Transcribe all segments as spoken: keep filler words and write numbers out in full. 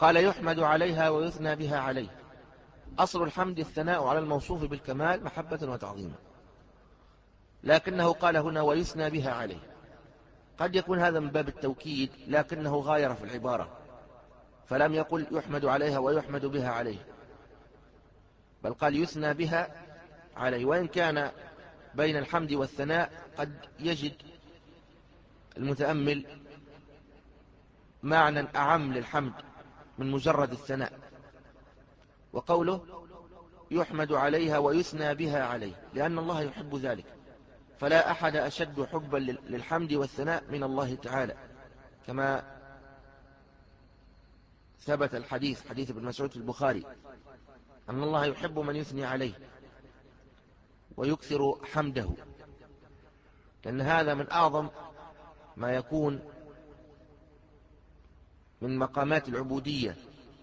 قال يحمد عليها ويثنى بها عليه. أصل الحمد الثناء على الموصوف بالكمال محبة وتعظيما، لكنه قال هنا ويثنى بها عليه. قد يكون هذا من باب التوكيد، لكنه غاير في العبارة، فلم يقل يحمد عليها ويحمد بها عليه، بل قال يثنى بها عليه. وإن كان بين الحمد والثناء قد يجد المتأمل معنى أعم للحمد من مجرد الثناء. وقوله يحمد عليها ويثنى بها عليه لأن الله يحب ذلك، فلا أحد أشد حبا للحمد والثناء من الله تعالى، كما ثبت الحديث حديث ابن مسعود في البخاري أن الله يحب من يثني عليه ويكثر حمده، لأن هذا من أعظم ما يكون من مقامات العبودية.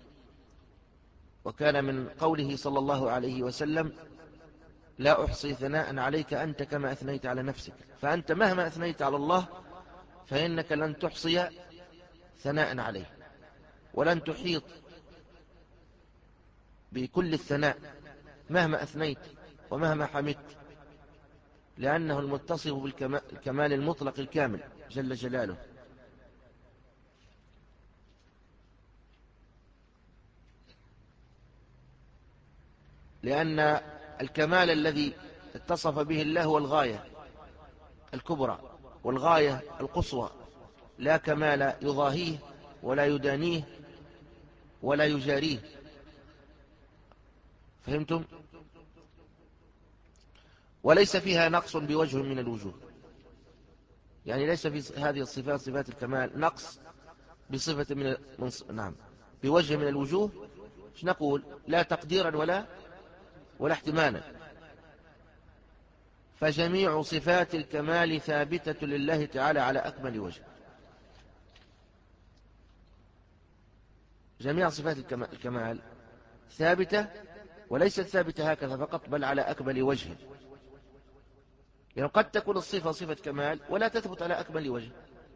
وكان من قوله صلى الله عليه وسلم لا أحصي ثناء عليك أنت كما أثنيت على نفسك، فأنت مهما أثنيت على الله فإنك لن تحصي ثناء عليه، ولن تحيط بكل الثناء مهما أثنيت ومهما حمدت، لأنه المتصف بالكمال المطلق الكامل جل جلاله. لأن الكمال الذي اتصف به الله هو الغاية الكبرى والغاية القصوى، لا كمال يضاهيه ولا يدانيه ولا يجاريه. فهمتم؟ وليس فيها نقص بوجه من الوجوه، يعني ليس في هذه الصفات صفات الكمال نقص بصفة من, من نعم بوجه من الوجوه. ايش نقول؟ لا تقديرا ولا ولا احتمالا. فجميع صفات الكمال ثابتة لله تعالى على أكمل وجه. جميع صفات الكمال ثابتة، وليست ثابتة هكذا فقط، بل على أكمل وجه. يعني قد تكون الصفة صفة كمال ولا تثبت على أكمل وجه،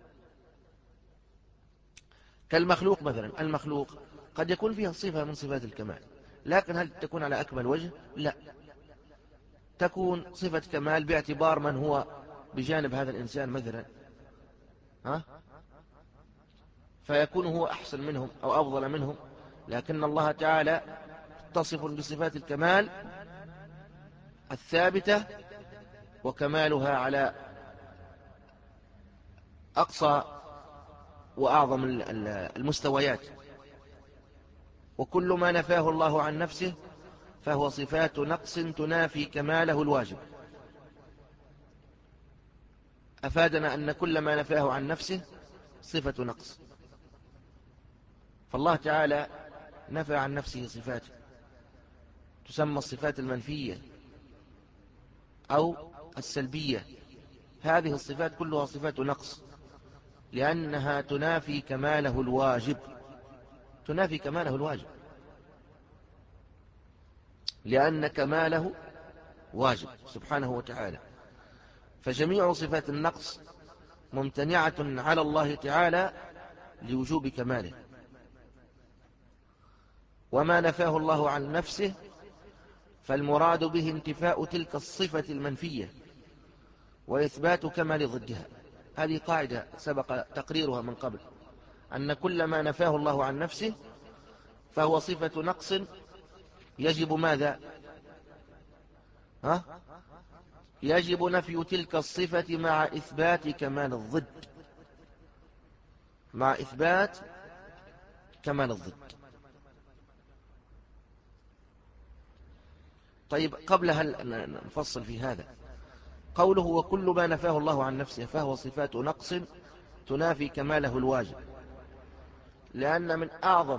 كالمخلوق مثلا. المخلوق قد يكون فيها صفة من صفات الكمال، لكن هل تكون على أكمل وجه؟ لا، تكون صفة كمال باعتبار من هو بجانب هذا الإنسان مثلا، ها؟ فيكون هو أحسن منهم أو أفضل منهم، لكن الله تعالى متصف بصفات الكمال الثابتة وكمالها على أقصى وأعظم المستويات. وكل ما نفاه الله عن نفسه فهو صفات نقص تنافي كماله الواجب. أفادنا أن كل ما نفاه عن نفسه صفة نقص، فالله تعالى نفى عن نفسه صفات تسمى الصفات المنفية أو السلبية. هذه الصفات كلها صفات نقص، لأنها تنافي كماله الواجب، تنافي كماله الواجب، لأن كماله واجب سبحانه وتعالى. فجميع صفات النقص ممتنعة على الله تعالى لوجوب كماله. وما نفاه الله عن نفسه فالمراد به انتفاء تلك الصفة المنفية وإثبات كمال ضدها. هذه قاعدة سبق تقريرها من قبل، أن كل ما نفاه الله عن نفسه فهو صفة نقص يجب ماذا؟ ها؟ يجب نفي تلك الصفة مع إثبات كمال الضد، مع إثبات كمال الضد. طيب، قبل هل نفصل في هذا، قوله وكل ما نفاه الله عن نفسه فهو صفات نقص تنافي كماله الواجب، لأن من أعظم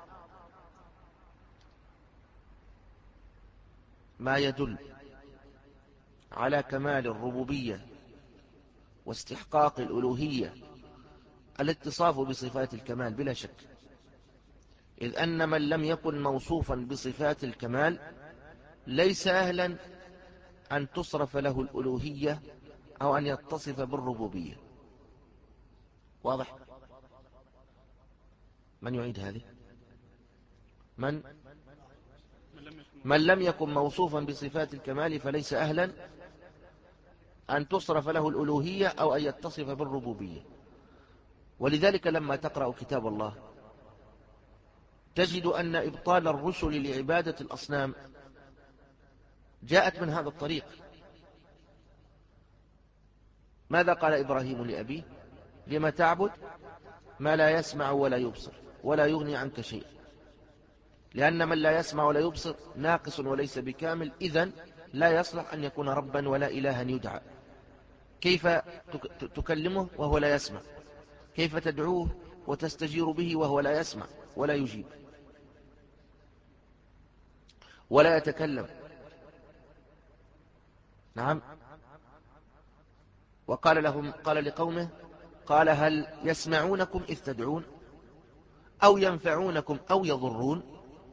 ما يدل على كمال الربوبية واستحقاق الألوهية الاتصاف بصفات الكمال بلا شك، إذ أن من لم يكن موصوفا بصفات الكمال ليس أهلا أن تصرف له الألوهية أو أن يتصف بالربوبية. واضح؟ من يعيد هذه؟ من من لم يكن موصوفا بصفات الكمال فليس أهلا أن تصرف له الألوهية أو أن يتصف بالربوبية. ولذلك لما تقرأ كتاب الله تجد أن إبطال الرسل لعبادة الأصنام جاءت من هذا الطريق. ماذا قال إبراهيم لأبيه؟ لما تعبد ما لا يسمع ولا يبصر ولا يغني عنك شيء. لأن من لا يسمع ولا يبصر ناقص وليس بكامل، إذن لا يصلح أن يكون ربا ولا إلها يدعى. كيف تكلمه وهو لا يسمع؟ كيف تدعوه وتستجير به وهو لا يسمع ولا يجيب ولا يتكلم؟ نعم. وقال لهم قال لقومه قال هل يسمعونكم إذ تدعون أو ينفعونكم أو يضرون؟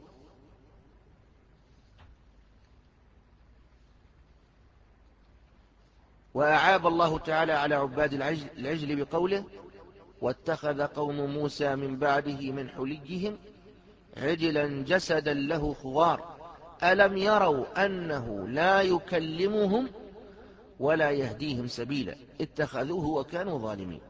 وأعاب الله تعالى على عباد العجل بقوله واتخذ قوم موسى من بعده من حليهم عجلا جسدا له خوار ألم يروا أنه لا يكلمهم ولا يهديهم سبيلا اتخذوه وكانوا ظالمين.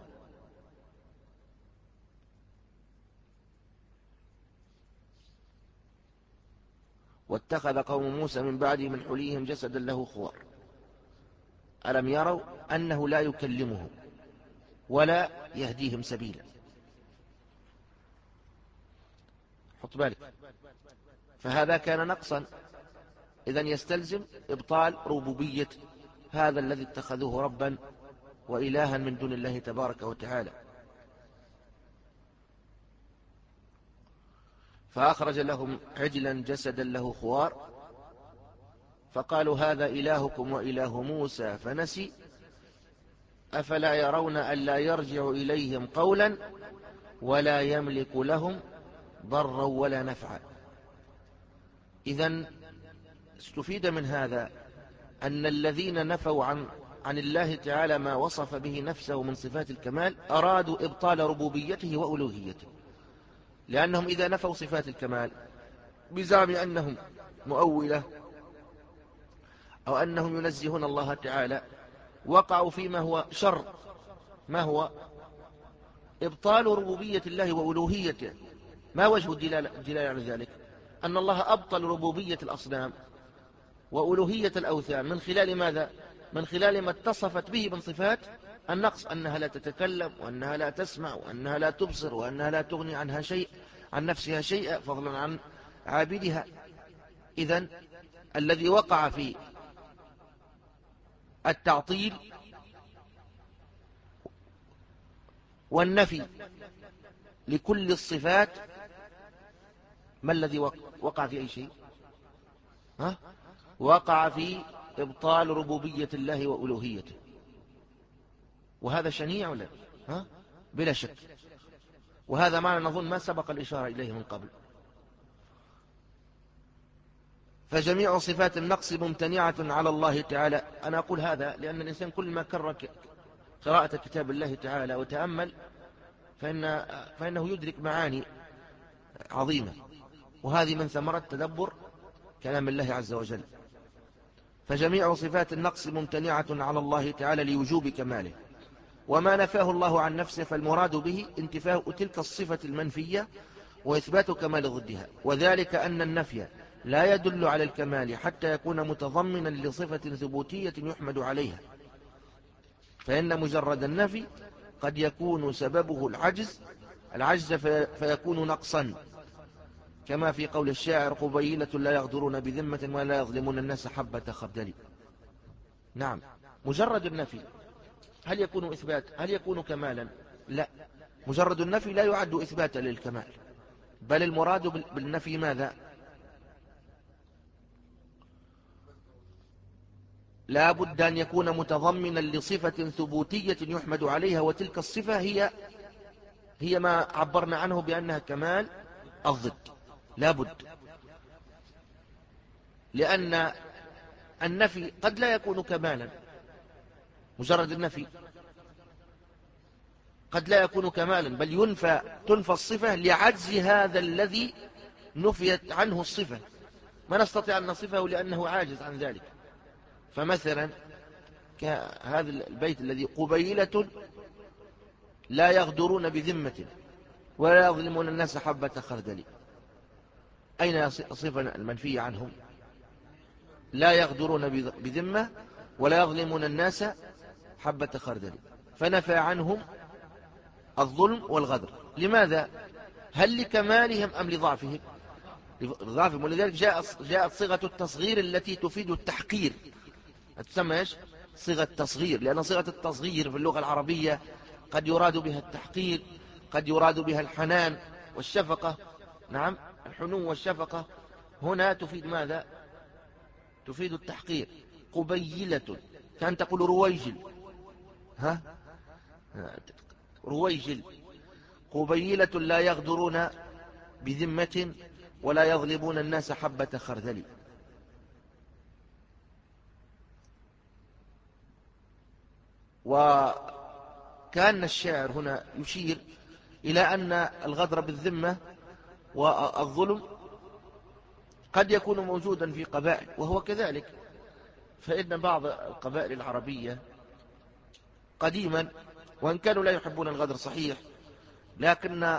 واتخذ قوم موسى من بعده من حليهم جسدا له خوار ألم يروا أنه لا يكلمهم ولا يهديهم سبيلا. حط بالك، فهذا كان نقصا، إذن يستلزم إبطال ربوبية هذا الذي اتخذوه ربا وإلها من دون الله تبارك وتعالى. فأخرج لهم عجلا جسدا له خوار فقالوا هذا إلهكم وإله موسى فنسي أفلا يرون ألا يرجع إليهم قولا ولا يملك لهم ضرا ولا نفعا. إذن استفيد من هذا أن الذين نفوا عن عن الله تعالى ما وصف به نفسه من صفات الكمال أرادوا إبطال ربوبيته وألوهيته، لأنهم إذا نفوا صفات الكمال بزعم أنهم مؤولة أو أنهم ينزهون الله تعالى وقعوا فيما هو شر. ما هو؟ إبطال ربوبية الله وألوهيته. ما وجه الدلالة على ذلك؟ أن الله أبطل ربوبية الأصنام وألوهية الأوثان من خلال ماذا؟ من خلال ما اتصفت به من صفات النقص، أنها لا تتكلم وأنها لا تسمع وأنها لا تبصر وأنها لا تغني عنها شيء عن نفسها شيئا فضلا عن عابدها. إذن الذي وقع في التعطيل والنفي لكل الصفات ما الذي وقع في أي شيء؟ ها؟ وقع في إبطال ربوبية الله وألوهيته، وهذا شنيع ولا ها؟ بلا شك. وهذا معنى نظن ما سبق الإشارة إليه من قبل. فجميع صفات النقص ممتنعة على الله تعالى. أنا أقول هذا لأن الإنسان كل ما كرر قراءة كتاب الله تعالى وتأمل فإن فإنه يدرك معاني عظيمة، وهذه من ثمرة تدبر كلام الله عز وجل. فجميع صفات النقص ممتنعة على الله تعالى لوجوب كماله، وما نفاه الله عن نفسه فالمراد به انتفاء تلك الصفة المنفية وإثبات كمال ضدها، وذلك أن النفي لا يدل على الكمال حتى يكون متضمنا لصفة ثبوتية يحمد عليها، فإن مجرد النفي قد يكون سببه العجز العجز فيكون نقصا، كما في قول الشاعر قبيلة لا يغدرون بذمة ولا يظلمون الناس حبة خردل. نعم، مجرد النفي هل يكون إثبات؟ هل يكون كمالا؟ لا، مجرد النفي لا يعد إثباتا للكمال، بل المراد بالنفي ماذا؟ لا بد أن يكون متضمنا لصفة ثبوتية يحمد عليها، وتلك الصفة هي هي ما عبرنا عنه بأنها كمال الضد. لا بد، لأن النفي قد لا يكون كمالا، مجرد النفي قد لا يكون كمالا، بل ينفى تنفى الصفة لعجز هذا الذي نفيت عنه الصفة، ما نستطيع أن نصفه لأنه عاجز عن ذلك. فمثلا كهذا البيت الذي قبيلة لا يغدرون بذمة ولا يظلمون الناس حبة خردل، أين الصفة المنفية عنهم؟ لا يغدرون بذمة ولا يظلمون الناس حبة خردل، فنفى عنهم الظلم والغدر. لماذا؟ هل لكمالهم أم لضعفهم؟ لضعفهم، ولذلك جاءت جاءت صيغة التصغير التي تفيد التحقير، تسمى ايش؟ صيغة تصغير، لأن صيغة التصغير في اللغة العربية قد يراد بها التحقير، قد يراد بها الحنان والشفقة. نعم، الحنو والشفقة. هنا تفيد ماذا؟ تفيد التحقير. قبيلة، كان تقول رويجل، ها، رويجل. قبيلة لا يغدرون بذمة ولا يظلمون الناس حبة خردل. وكان الشاعر هنا يشير إلى أن الغدر بالذمة والظلم قد يكون موجودا في قبائل، وهو كذلك. فإن بعض القبائل العربية قديما، وإن كانوا لا يحبون الغدر صحيح، لكن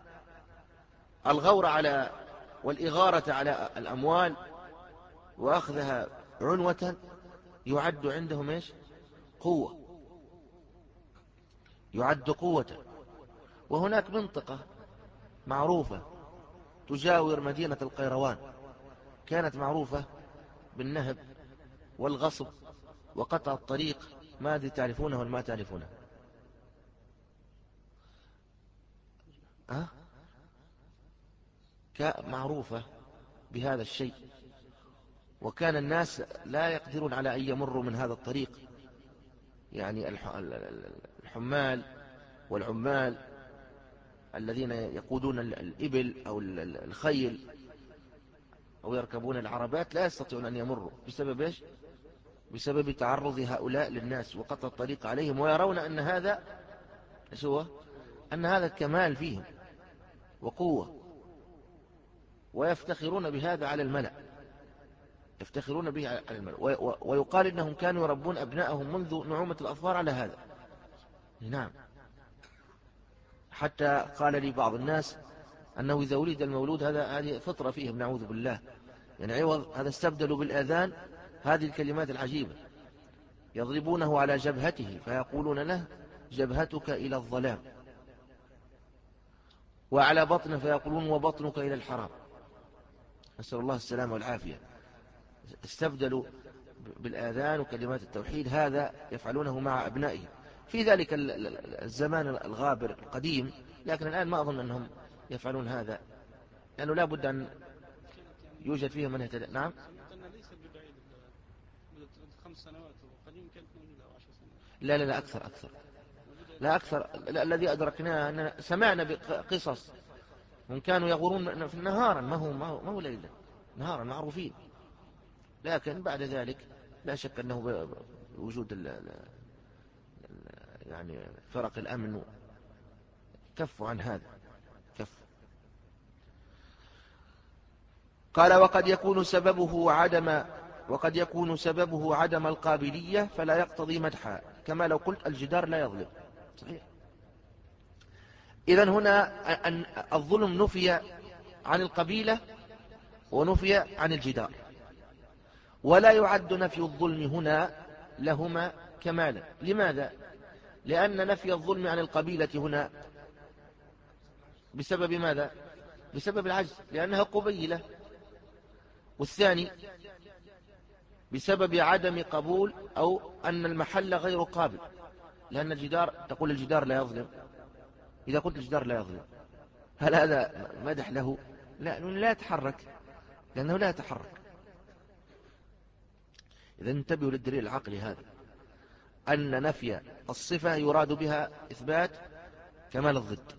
الغور على والإغارة على الأموال وأخذها عنوة يعد عندهم إيش؟ قوة، يعد قوة. وهناك منطقة معروفة تجاور مدينة القيروان، كانت معروفة بالنهب والغصب وقطع الطريق، ما أدري تعرفونه ولا ما تعرفونه؟ أه؟ معروفة بهذا الشيء، وكان الناس لا يقدرون على أن يمروا من هذا الطريق، يعني الحمال والعمال الذين يقودون الإبل أو الخيل أو يركبون العربات لا يستطيعون أن يمروا. بسبب إيش؟ بسبب تعرض هؤلاء للناس وقطع الطريق عليهم، ويرون أن هذا هو أن هذا كمال فيهم وقوة، ويفتخرون بهذا على الملأ، يفتخرون به على الملأ. ويقال إنهم كانوا يربون أبنائهم منذ نعومة الأظفار على هذا. نعم، حتى قال لي بعض الناس أنه إذا ولد المولود هذا هذه فطرة فيهم، نعوذ بالله، يعني عوض هذا استبدلوا بالآذان هذه الكلمات العجيبة. يضربونه على جبهته فيقولون له جبهتك إلى الظلام، وعلى بطنه فيقولون وبطنك إلى الحرام. نسأل الله السلامة والعافية. استبدلوا بالآذان وكلمات التوحيد، هذا يفعلونه مع أبنائهم في ذلك الزمان الغابر القديم، لكن الآن ما أظن أنهم يفعلون هذا، لأنه لا بد أن يوجد فيهم من يهتدى. نعم، لا لا لا أكثر أكثر لا أكثر لا الذي أدركناه أننا سمعنا بقصص هم كانوا يغورون في النهار، ما هو ما هو, ما هو ليلا، نهارا معروفين، لكن بعد ذلك لا شك أنه بوجود ال ال يعني فرق الأمن كفوا عن هذا، كف. قال وقد يكون سببه عدم وقد يكون سببه عدم القابلية فلا يقتضي مدحا، كما لو قلت الجدار لا يظلم. صحيح. إذن هنا أن الظلم نفي عن القبيلة ونفي عن الجدار، ولا يعد نفي الظلم هنا لهما كمالا. لماذا؟ لأن نفي الظلم عن القبيلة هنا بسبب ماذا؟ بسبب العجز، لأنها قبيلة. والثاني بسبب عدم قبول أو أن المحل غير قابل، لأن الجدار تقول الجدار لا يظلم، إذا قلت الجدار لا يظلم هل هذا مدح له؟ لا، لا يتحرك، لأنه لا يتحرك. إذا انتبهوا للدليل العقلي هذا، أن نفي الصفة يراد بها إثبات كمال الضد.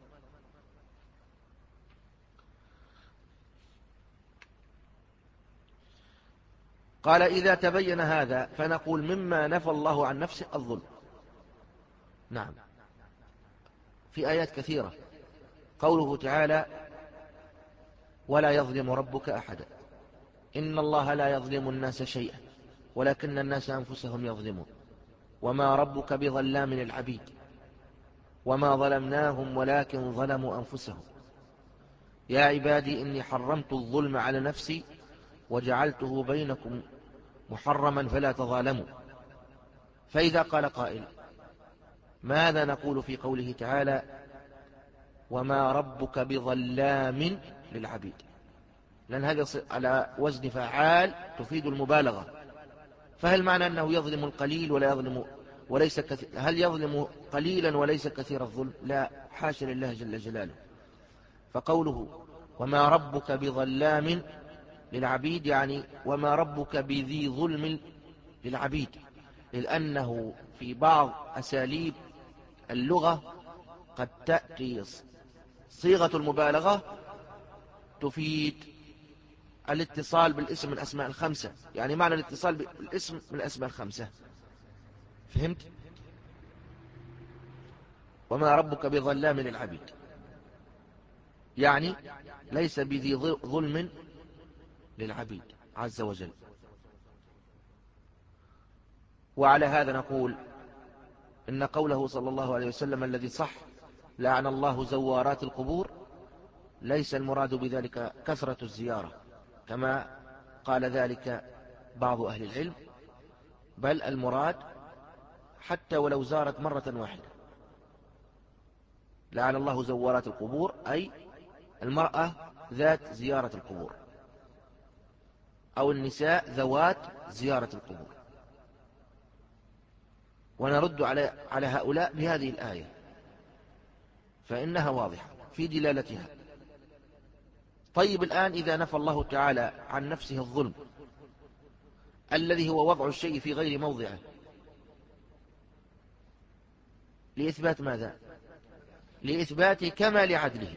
قال إذا تبين هذا فنقول مما نفى الله عن نفسه الظلم. نعم، في آيات كثيرة، قوله تعالى ولا يظلم ربك أحدا. إن الله لا يظلم الناس شيئا ولكن الناس أنفسهم يظلمون. وما ربك بظلام للعبيد وما ظلمناهم ولكن ظلموا أنفسهم. يا عبادي إني حرمت الظلم على نفسي وجعلته بينكم محرما فلا تظالموا. فإذا قال قائل ماذا نقول في قوله تعالى وما ربك بظلام للعبيد؟ لأن هذا على وزن فعال تفيد المبالغة. فهل معنى أنه يظلم القليل ولا يظلم وليس كثير؟ هل يظلم قليلا وليس كثير الظلم؟ لا، حاشا لله جل جلاله. فقوله وما ربك بظلام للعبيد يعني وما ربك بذي ظلم للعبيد، لأنه في بعض أساليب اللغة قد تأتي صيغة المبالغة تفيد الاتصال بالاسم من الأسماء الخمسة. يعني معنى الاتصال بالاسم من الأسماء الخمسة. فهمت؟ وما ربك بظلام للعبيد يعني ليس بذي ظلم للعبيد عز وجل. وعلى هذا نقول إن قوله صلى الله عليه وسلم الذي صح لعن الله زوارات القبور ليس المراد بذلك كثرة الزيارة كما قال ذلك بعض أهل العلم، بل المراد حتى ولو زارت مرة واحدة. لعن الله زوارات القبور أي المرأة ذات زيارة القبور أو النساء ذوات زيارة القبور. ونرد على على هؤلاء بهذه الآية فإنها واضحة في دلالتها. طيب الآن إذا نفى الله تعالى عن نفسه الظلم الذي هو وضع الشيء في غير موضعه لإثبات ماذا؟ لإثبات كمال عدله،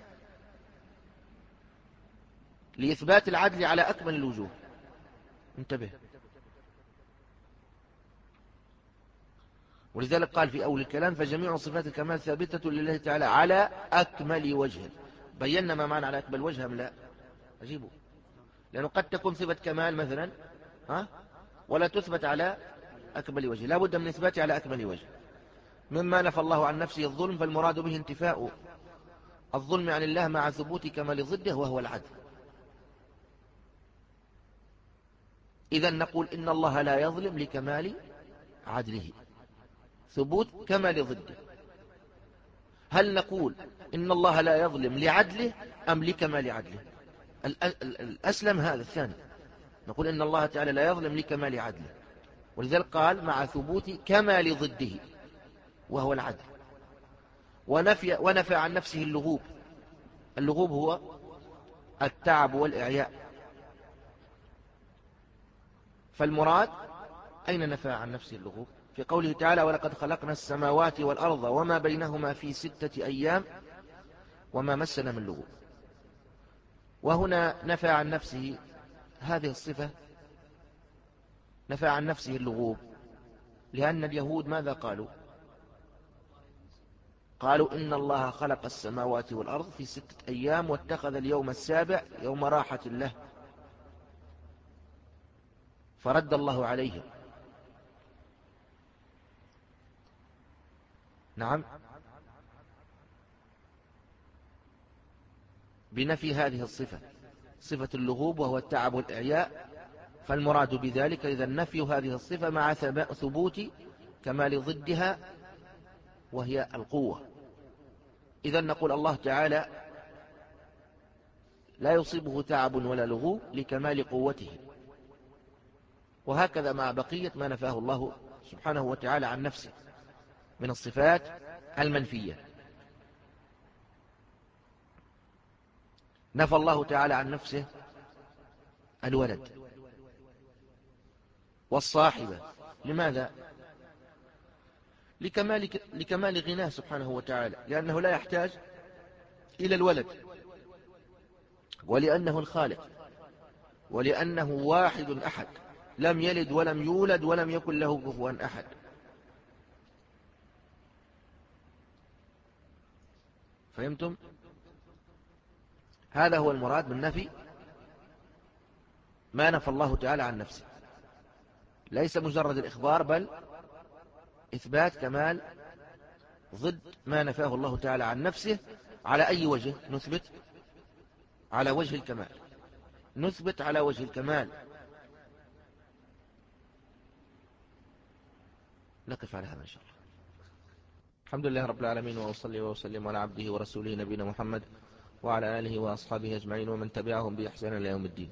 لإثبات العدل على أكمل الوجوه. انتبه. ولذلك قال في أول الكلام فجميع صفات الكمال ثابتة لله تعالى على أكمل وجه. بينا ما معنى على أكمل وجه أم لا؟ أجيبه. لأنه قد تكون صفة كمال مثلا ها ولا تثبت على أكمل وجه، لا بد من إثباتها على أكمل وجه. مما نفى الله عن نفسه الظلم فالمراد به انتفاء الظلم عن الله مع ثبوت كمال ضده وهو العدل. إذن نقول إن الله لا يظلم لكمال عدله، ثبوت كمال ضده. هل نقول إن الله لا يظلم لعدله أم لكمال عدله؟ الأسلم هذا الثاني، نقول إن الله تعالى لا يظلم لكمال عدله، ولذلك قال مع ثبوت كمال ضده وهو العدل. ونفي, ونفى عن نفسه اللغوب. اللغوب هو التعب والإعياء. فالمراد أين نفى عن نفسه اللغوب؟ في قوله تعالى ولقد خلقنا السماوات والأرض وما بينهما في ستة أيام وما مسنا من لغوب. وهنا نفى عن نفسه هذه الصفة، نفى عن نفسه اللغوب، لأن اليهود ماذا قالوا؟ قالوا إن الله خلق السماوات والأرض في ستة أيام واتخذ اليوم السابع يوم راحة له، فرد الله عليهم. نعم، بنفي هذه الصفة، صفة اللغوب وهو التعب والإعياء. فالمراد بذلك إذا نفي هذه الصفة مع ثبوت كمال ضدها وهي القوة. إذا نقول الله تعالى لا يصيبه تعب ولا لغوب لكمال قوته. وهكذا مع بقية ما نفاه الله سبحانه وتعالى عن نفسه من الصفات المنفية. نفى الله تعالى عن نفسه الولد والصاحبة. لماذا؟ لكمال, لكمال غناه سبحانه وتعالى، لأنه لا يحتاج إلى الولد، ولأنه الخالق، ولأنه واحد أحد لم يلد ولم يولد ولم يكن له كفوا أحد. فهمتم؟ هذا هو المراد من نفي ما نفى الله تعالى عن نفسه، ليس مجرد الإخبار بل إثبات كمال ضد ما نفاه الله تعالى عن نفسه. على أي وجه نثبت؟ على وجه الكمال، نثبت على وجه الكمال. نقف على هذا إن شاء الله. الحمد لله رب العالمين، وأصلي وأسلم على عبده ورسوله نبينا محمد وعلى آله وأصحابه أجمعين ومن تبعهم بإحسان إلى يوم الدين.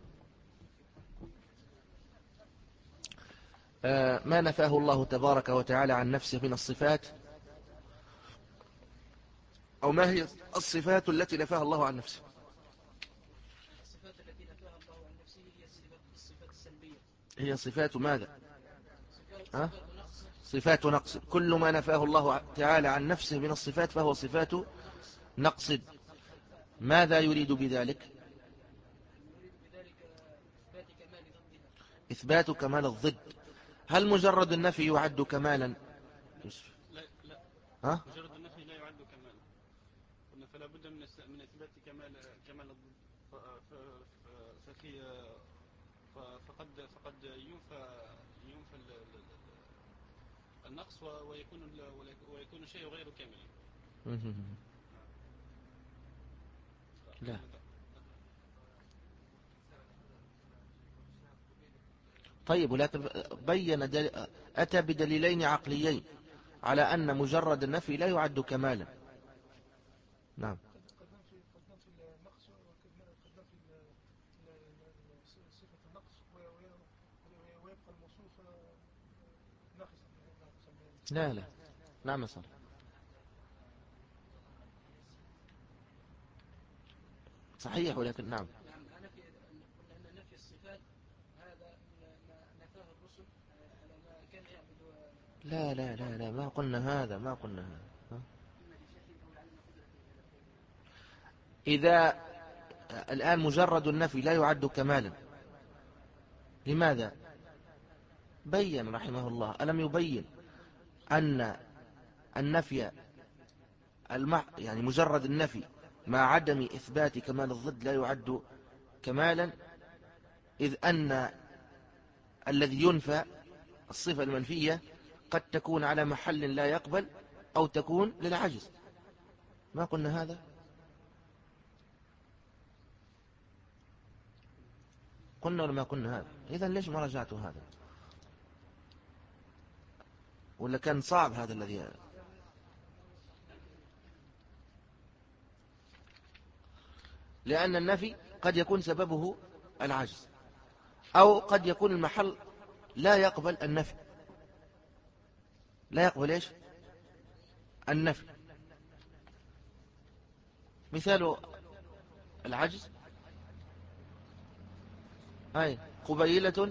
ما نفاه الله تبارك وتعالى عن نفسه من الصفات، أو ما هي الصفات التي نفاها الله عن نفسه؟ الصفات التي نفاها الله عن نفسه هي الصفات السلبية. هي صفات ماذا؟ صفات, أه؟ صفات نقص. صفات نقص. كل ما نفاه الله تعالى عن نفسه من الصفات فهو صفات نقص. ماذا يريد بذلك؟ يريد بذلك إثبات كمال ضدها. إثبات كمال الضد. هل مجرد النفي يعد كمالا؟ لا لا ها؟ مجرد النفي لا يعد كمالا، قلنا فلا بد من من إثبات كمال كمال الضد. ففي فقد فقد ينفى ينفى النقص ويكون ويكون شيء غير كامل. لا. طيب، ولكن بين دل... أتى بدليلين عقليين على أن مجرد النفي لا يعد كمالا. نعم. قد ننفي النقص وقد ننفي صفة النقص ويبقى الموصوف ناقصا. لا لا، نعم صح. صحيح، ولكن نعم. نعم، أنا في قلنا أن نفي الصفات هذا ما نفاه الرسل على ما كان يعبد. لا لا لا لا، ما قلنا هذا، ما قلنا هذا. إذا الآن مجرد النفي لا يعد كمالا، لماذا؟ بين رحمه الله، ألم يبين أن النفي المح يعني مجرد النفي مع عدم إثبات كمال الضد لا يعد كمالا، إذ أن الذي ينفى الصفة المنفية قد تكون على محل لا يقبل أو تكون للعجز. ما قلنا هذا؟ قلنا ولا ما قلنا هذا؟ إذن ليش ما رجعتوا هذا؟ ولا كان صعب هذا الذي؟ لأن النفي قد يكون سببه العجز، أو قد يكون المحل لا يقبل النفي، لا يقبل إيش؟ النفي. مثال العجز أي قبيلة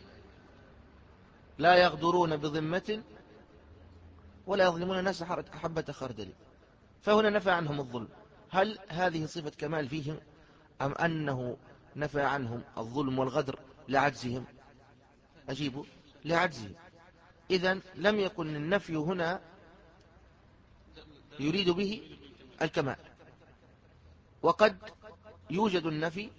لا يغدرون بذمة ولا يظلمون الناس حبة خردل، فهنا نفى عنهم الظلم. هل هذه صفة كمال فيهم، أم أنه نفى عنهم الظلم والغدر لعجزهم؟ أجيبوا، لعجزهم. إذن لم يكن النفي هنا يريد به الكمال. وقد يوجد النفي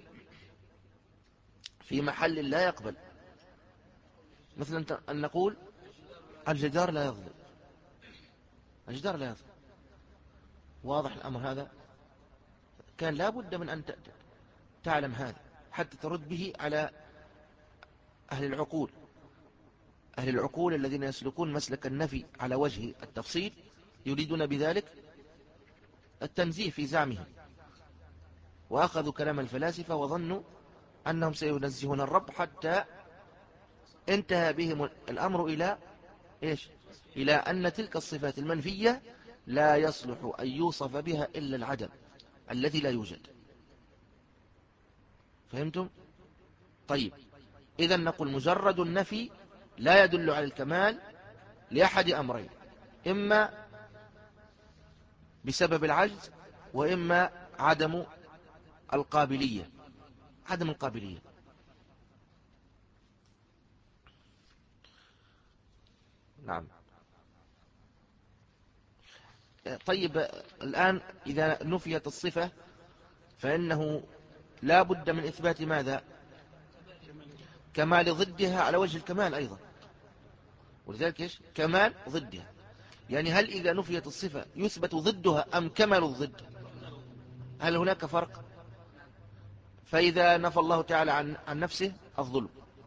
في محل لا يقبل، مثلا أن نقول الجدار لا يظلم، الجدار لا يظلم. واضح الأمر هذا؟ كان لا بد من أن تعلم هذا حتى ترد به على أهل العقول. أهل العقول الذين يسلكون مسلك النفي على وجه التفصيل يريدون بذلك التنزيه في زعمهم، وأخذوا كلام الفلاسفة وظنوا أنهم سينزهون الرب، حتى انتهى بهم الأمر إلى إيش؟ إلى أن تلك الصفات المنفية لا يصلح أن يوصف بها إلا العدم الذي لا يوجد. فهمتم؟ طيب، إذن نقول مجرد النفي لا يدل على الكمال لأحد أمرين، إما بسبب العجز، وإما عدم القابلية. عدم القابلية. نعم. طيب، الآن إذا نفيت الصفة فإنه لا بد من إثبات ماذا؟ كمال ضدها على وجه الكمال أيضا. ولذلك إيش؟ كمال ضدها، يعني هل إذا نفيت الصفة يثبت ضدها أم كمال الضد؟ هل هناك فرق؟ فإذا نفى الله تعالى عن, عن نفسه الظلم،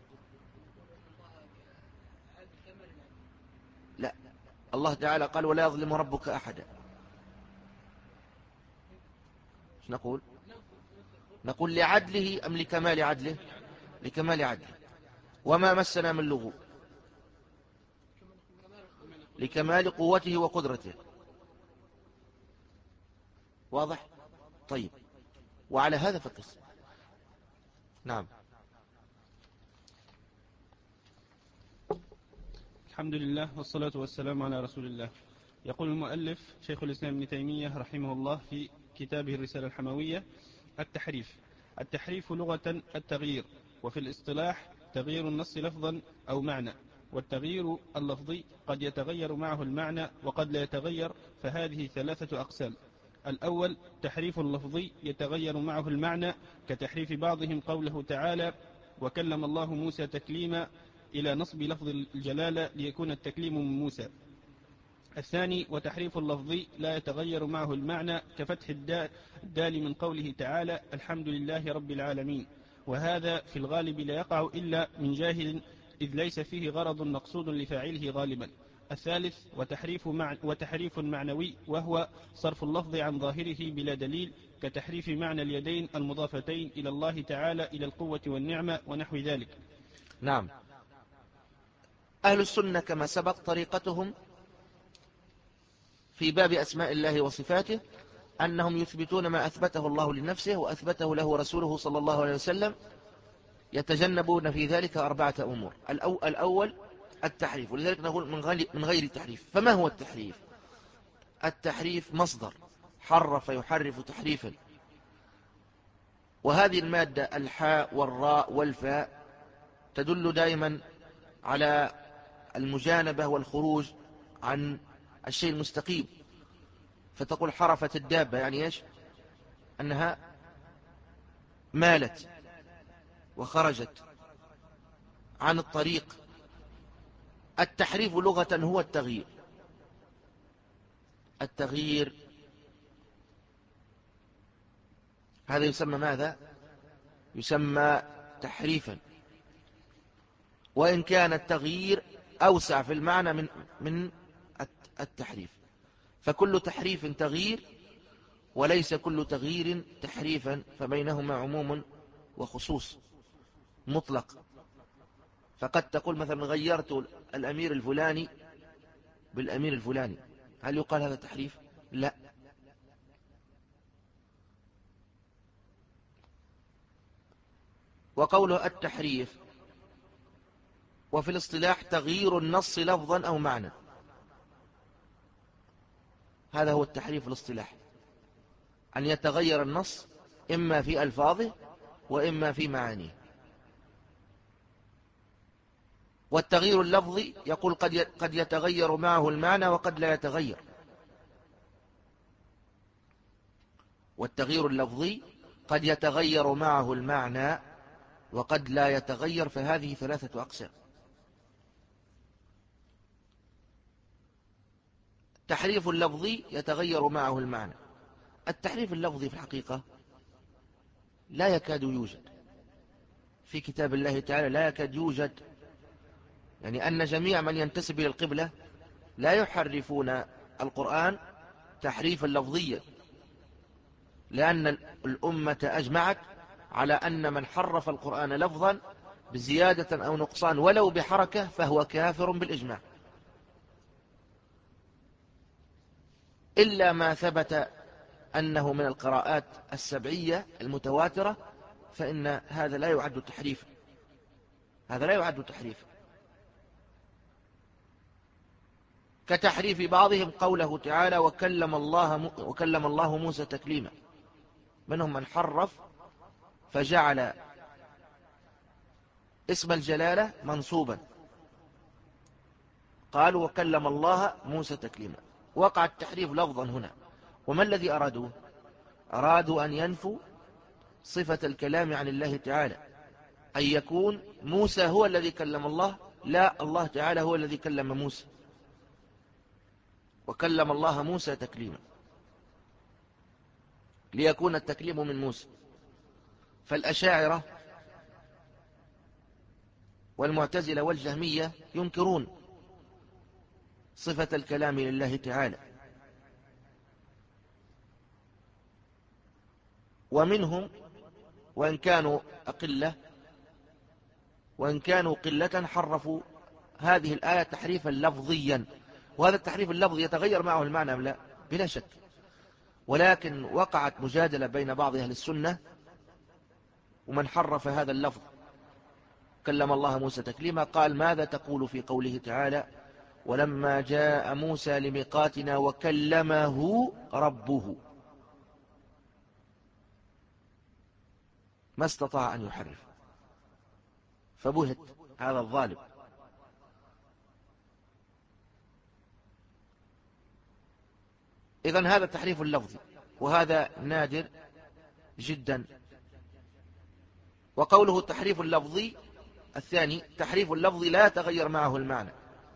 لا، الله تعالى قال ولا يظلم ربك أحدا. ايش نقول؟ نقول لعدله أم لكمال عدله؟ لكمال عدله. وما مسنا من لغوب، لكمال قوته وقدرته. واضح؟ طيب، وعلى هذا فقس. نعم. الحمد لله والصلاة والسلام على رسول الله. يقول المؤلف شيخ الإسلام ابن تيمية رحمه الله في كتابه الرسالة الحموية: التحريف. التحريف لغة التغيير، وفي الاصطلاح تغيير النص لفظا أو معنى. والتغيير اللفظي قد يتغير معه المعنى وقد لا يتغير، فهذه ثلاثة أقسام. الأول تحريف لفظي يتغير معه المعنى، كتحريف بعضهم قوله تعالى: وكلم الله موسى تكليما، إلى نصب لفظ الجلالة ليكون التكليم من موسى. الثاني وتحريف اللفظي لا يتغير معه المعنى، كفتح الدال من قوله تعالى: الحمد لله رب العالمين، وهذا في الغالب لا يقع إلا من جاهل، إذ ليس فيه غرض مقصود لفاعله غالبا. الثالث وتحريف, مع وتحريف معنوي، وهو صرف اللفظ عن ظاهره بلا دليل، كتحريف معنى اليدين المضافتين إلى الله تعالى إلى القوة والنعمة ونحو ذلك. نعم. أهل السنة كما سبق طريقتهم في باب أسماء الله وصفاته أنهم يثبتون ما أثبته الله لنفسه وأثبته له رسوله صلى الله عليه وسلم، يتجنبون في ذلك أربعة أمور. الأول التحريف، ولذلك نقول من غير التحريف. فما هو التحريف؟ التحريف مصدر حرف يحرف تحريفا، وهذه المادة الحاء والراء والفاء تدل دائما على المجانبة والخروج عن الشيء المستقيم. فتقول حرفت الدابة، يعني إيش؟ أنها مالت وخرجت عن الطريق. التحريف لغة هو التغيير. التغيير هذا يسمى ماذا؟ يسمى تحريفا، وإن كان التغيير أوسع في المعنى من من التحريف. فكل تحريف تغيير، وليس كل تغيير تحريفا، فبينهما عموم وخصوص مطلق. فقد تقول مثلا غيرت الأمير الفلاني بالأمير الفلاني، هل يقال هذا تحريف؟ لا. وقوله التحريف وفي الاصطلاح تغيير النص لفظا أو معنى، هذا هو التحريف الاصطلاحي، أن يتغير النص إما في ألفاظه وإما في معانيه. والتغيير اللفظي يقول قد قد يتغير معه المعنى وقد لا يتغير. والتغيير اللفظي قد يتغير معه المعنى وقد لا يتغير، فهذه ثلاثة أقسام. تحريف اللفظي يتغير معه المعنى. التحريف اللفظي في الحقيقة لا يكاد يوجد في كتاب الله تعالى، لا يكاد يوجد، يعني أن جميع من ينتسب إلى القبلة لا يحرفون القرآن تحريفا لفظيا، لأن الأمة أجمعت على أن من حرف القرآن لفظا بزيادة أو نقصان ولو بحركة فهو كافر بالإجماع، إلا ما ثبت أنه من القراءات السبعية المتواترة، فإن هذا لا يعد تحريفا، هذا لا يعد تحريفا. كتحريف بعضهم قوله تعالى وكلم الله, وكلم الله موسى تكليما، منهم من حرف فجعل اسم الجلالة منصوبا، قالوا وكلم الله موسى تكليما، وقع التحريف لفظا هنا. وما الذي أرادوه؟ أرادوا أن ينفوا صفة الكلام عن الله تعالى، أن يكون موسى هو الذي كلم الله، لا، الله تعالى هو الذي كلم موسى، وكلم الله موسى تكليما، ليكون التكليم من موسى. فالأشاعرة والمعتزلة والجهمية ينكرون صفة الكلام لله تعالى، ومنهم وإن كانوا أقلة وإن كانوا قلة حرفوا هذه الآية تحريفا لفظيا، وهذا التحريف اللفظي يتغير معه المعنى لا بلا شك، ولكن وقعت مجادلة بين بعض أهل السنة ومن حرف هذا اللفظ كلم الله موسى تكليما، قال ماذا تقول في قوله تعالى ولما جاء موسى لميقاتنا وكلمه ربه، ما استطاع أن يحرف، فبهت هذا الظالم. إذن هذا التحريف اللفظي، وهذا نادر جدا. وقوله التحريف اللفظي الثاني، تحريف اللفظي لا يتغير معه المعنى،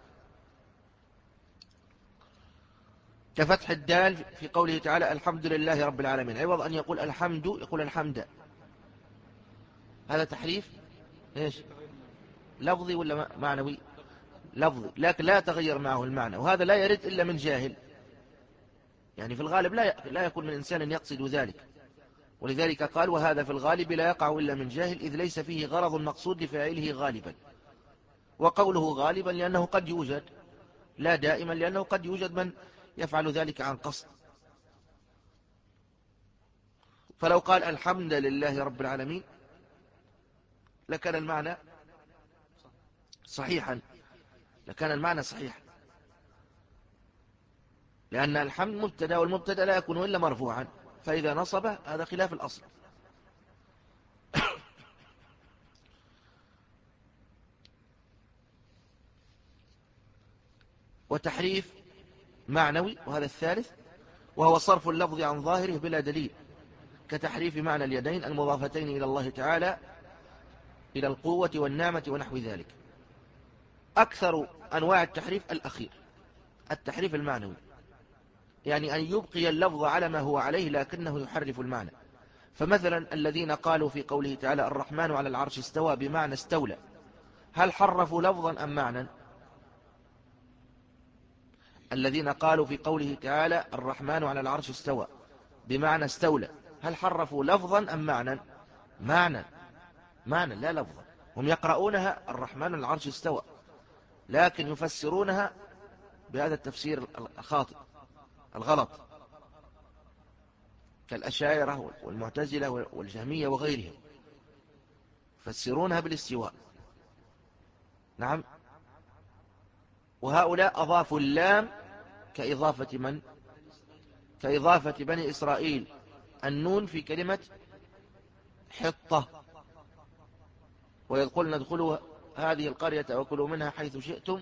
كفتح الدال في قوله تعالى الحمد لله رب العالمين، عوض أن يقول الحمد يقول الحمد، هذا تحريف إيش؟ لفظي ولا معنوي؟ لفظي، لكن لا يتغير معه المعنى، وهذا لا يرد إلا من جاهل، يعني في الغالب لا لا يكون من إنسان يقصد ذلك، ولذلك قال وهذا في الغالب لا يقع إلا من جاهل إذ ليس فيه غرض مقصود لفاعله غالبا. وقوله غالبا لأنه قد يوجد، لا دائما، لأنه قد يوجد من يفعل ذلك عن قصد. فلو قال الحمد لله رب العالمين لكان المعنى صحيحا، لكان المعنى صحيحا، لأن الحمد مبتدا، والمبتدا لا يكون إلا مرفوعا، فإذا نصب هذا خلاف الأصل. وتحريف معنوي، وهذا الثالث، وهو صرف اللفظ عن ظاهره بلا دليل، كتحريف معنى اليدين المضافتين إلى الله تعالى إلى القوة والنعمة ونحو ذلك. أكثر أنواع التحريف الأخير، التحريف المعنوي، يعني أن يبقي اللفظ على ما هو عليه لكنه يحرف المعنى. فمثلا الذين قالوا في قوله تعالى الرحمن على العرش استوى بمعنى استولى، هل حرفوا لفظا أم معنى؟ الذين قالوا في قوله تعالى الرحمن على العرش استوى بمعنى استولى، هل حرفوا لفظا أم معنى؟ معنى، معنى لا لفظا. هم يقرؤونها الرحمن على العرش استوى، لكن يفسرونها بهذا التفسير الخاطئ الغلط، كالأشاعرة والمعتزلة والجهمية وغيرهم، يفسرونها بالاستواء. نعم، وهؤلاء أضافوا اللام كإضافة من؟ كإضافة بني إسرائيل النون في كلمة حطة، ويقولون ادخلوا هذه القرية وكلوا منها حيث شئتم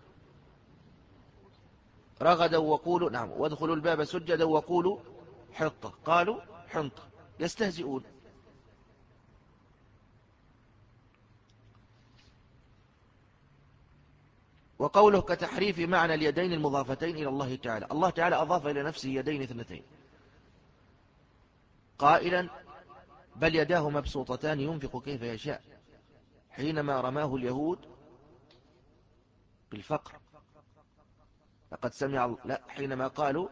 رغدا وقولوا نعم وادخلوا الباب سجدا وقولوا حطة، قالوا حنطة، يستهزئون. وقوله كتحريف معنى اليدين المضافتين إلى الله تعالى، الله تعالى أضاف إلى نفسه يدين اثنتين قائلا بل يداه مبسوطتان ينفق كيف يشاء، حينما رماه اليهود بالفقر، لقد سمع لا حينما قالوا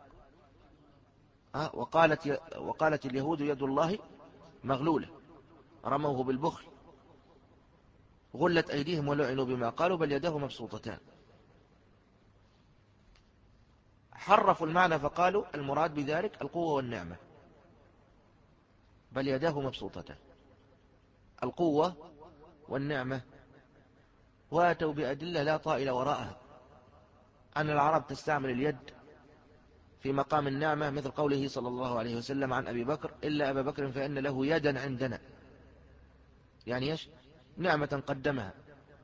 آه وقالت, وقالت اليهود يد الله مغلولة، رموه بالبخل، غلت أيديهم ولعنوا بما قالوا بل يداه مبسوطتان. حرفوا المعنى فقالوا المراد بذلك القوة والنعمة، بل يداه مبسوطتان، القوة والنعمة، واتوا بأدلة لا طائل وراءها، أن العرب تستعمل اليد في مقام النعمة، مثل قوله صلى الله عليه وسلم عن أبي بكر إلا أبا بكر فإن له يدا عندنا، يعني يش نعمة قدمها.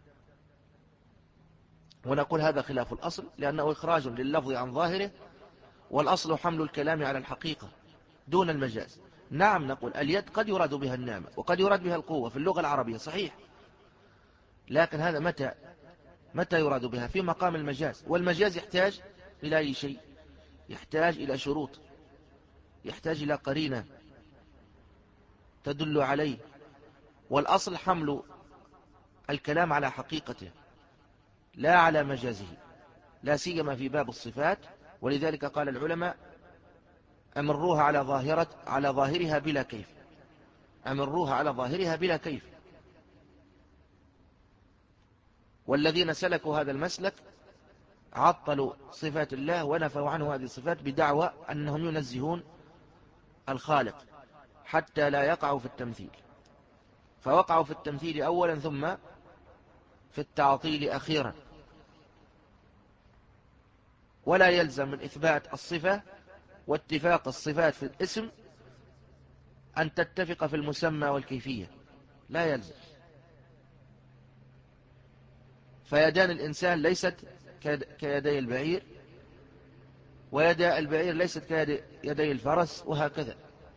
ونقول هذا خلاف الأصل، لأنه إخراج لللفظ عن ظاهره، والأصل حمل الكلام على الحقيقة دون المجاز، نعم نقول اليد قد يراد بها النعمة وقد يراد بها القوة في اللغة العربية صحيح، لكن هذا متى متى يراد بها؟ في مقام المجاز، والمجاز يحتاج إلى أي شيء؟ يحتاج إلى شروط، يحتاج إلى قرينة تدل عليه، والأصل حمل الكلام على حقيقته لا على مجازه، لا سيما في باب الصفات. ولذلك قال العلماء أمروها على ظاهرة على ظاهرها بلا كيف، أمروها على ظاهرها بلا كيف. والذين سلكوا هذا المسلك عطلوا صفات الله ونفوا عنه هذه الصفات بدعوى أنهم ينزهون الخالق حتى لا يقعوا في التمثيل، فوقعوا في التمثيل أولا ثم في التعطيل أخيرا. ولا يلزم من إثبات الصفة واتفاق الصفات في الاسم أن تتفق في المسمى والكيفية، لا يلزم. فيدان الإنسان ليست كيدي البعير، ويدى البعير ليست كيدي الفرس، وهكذا.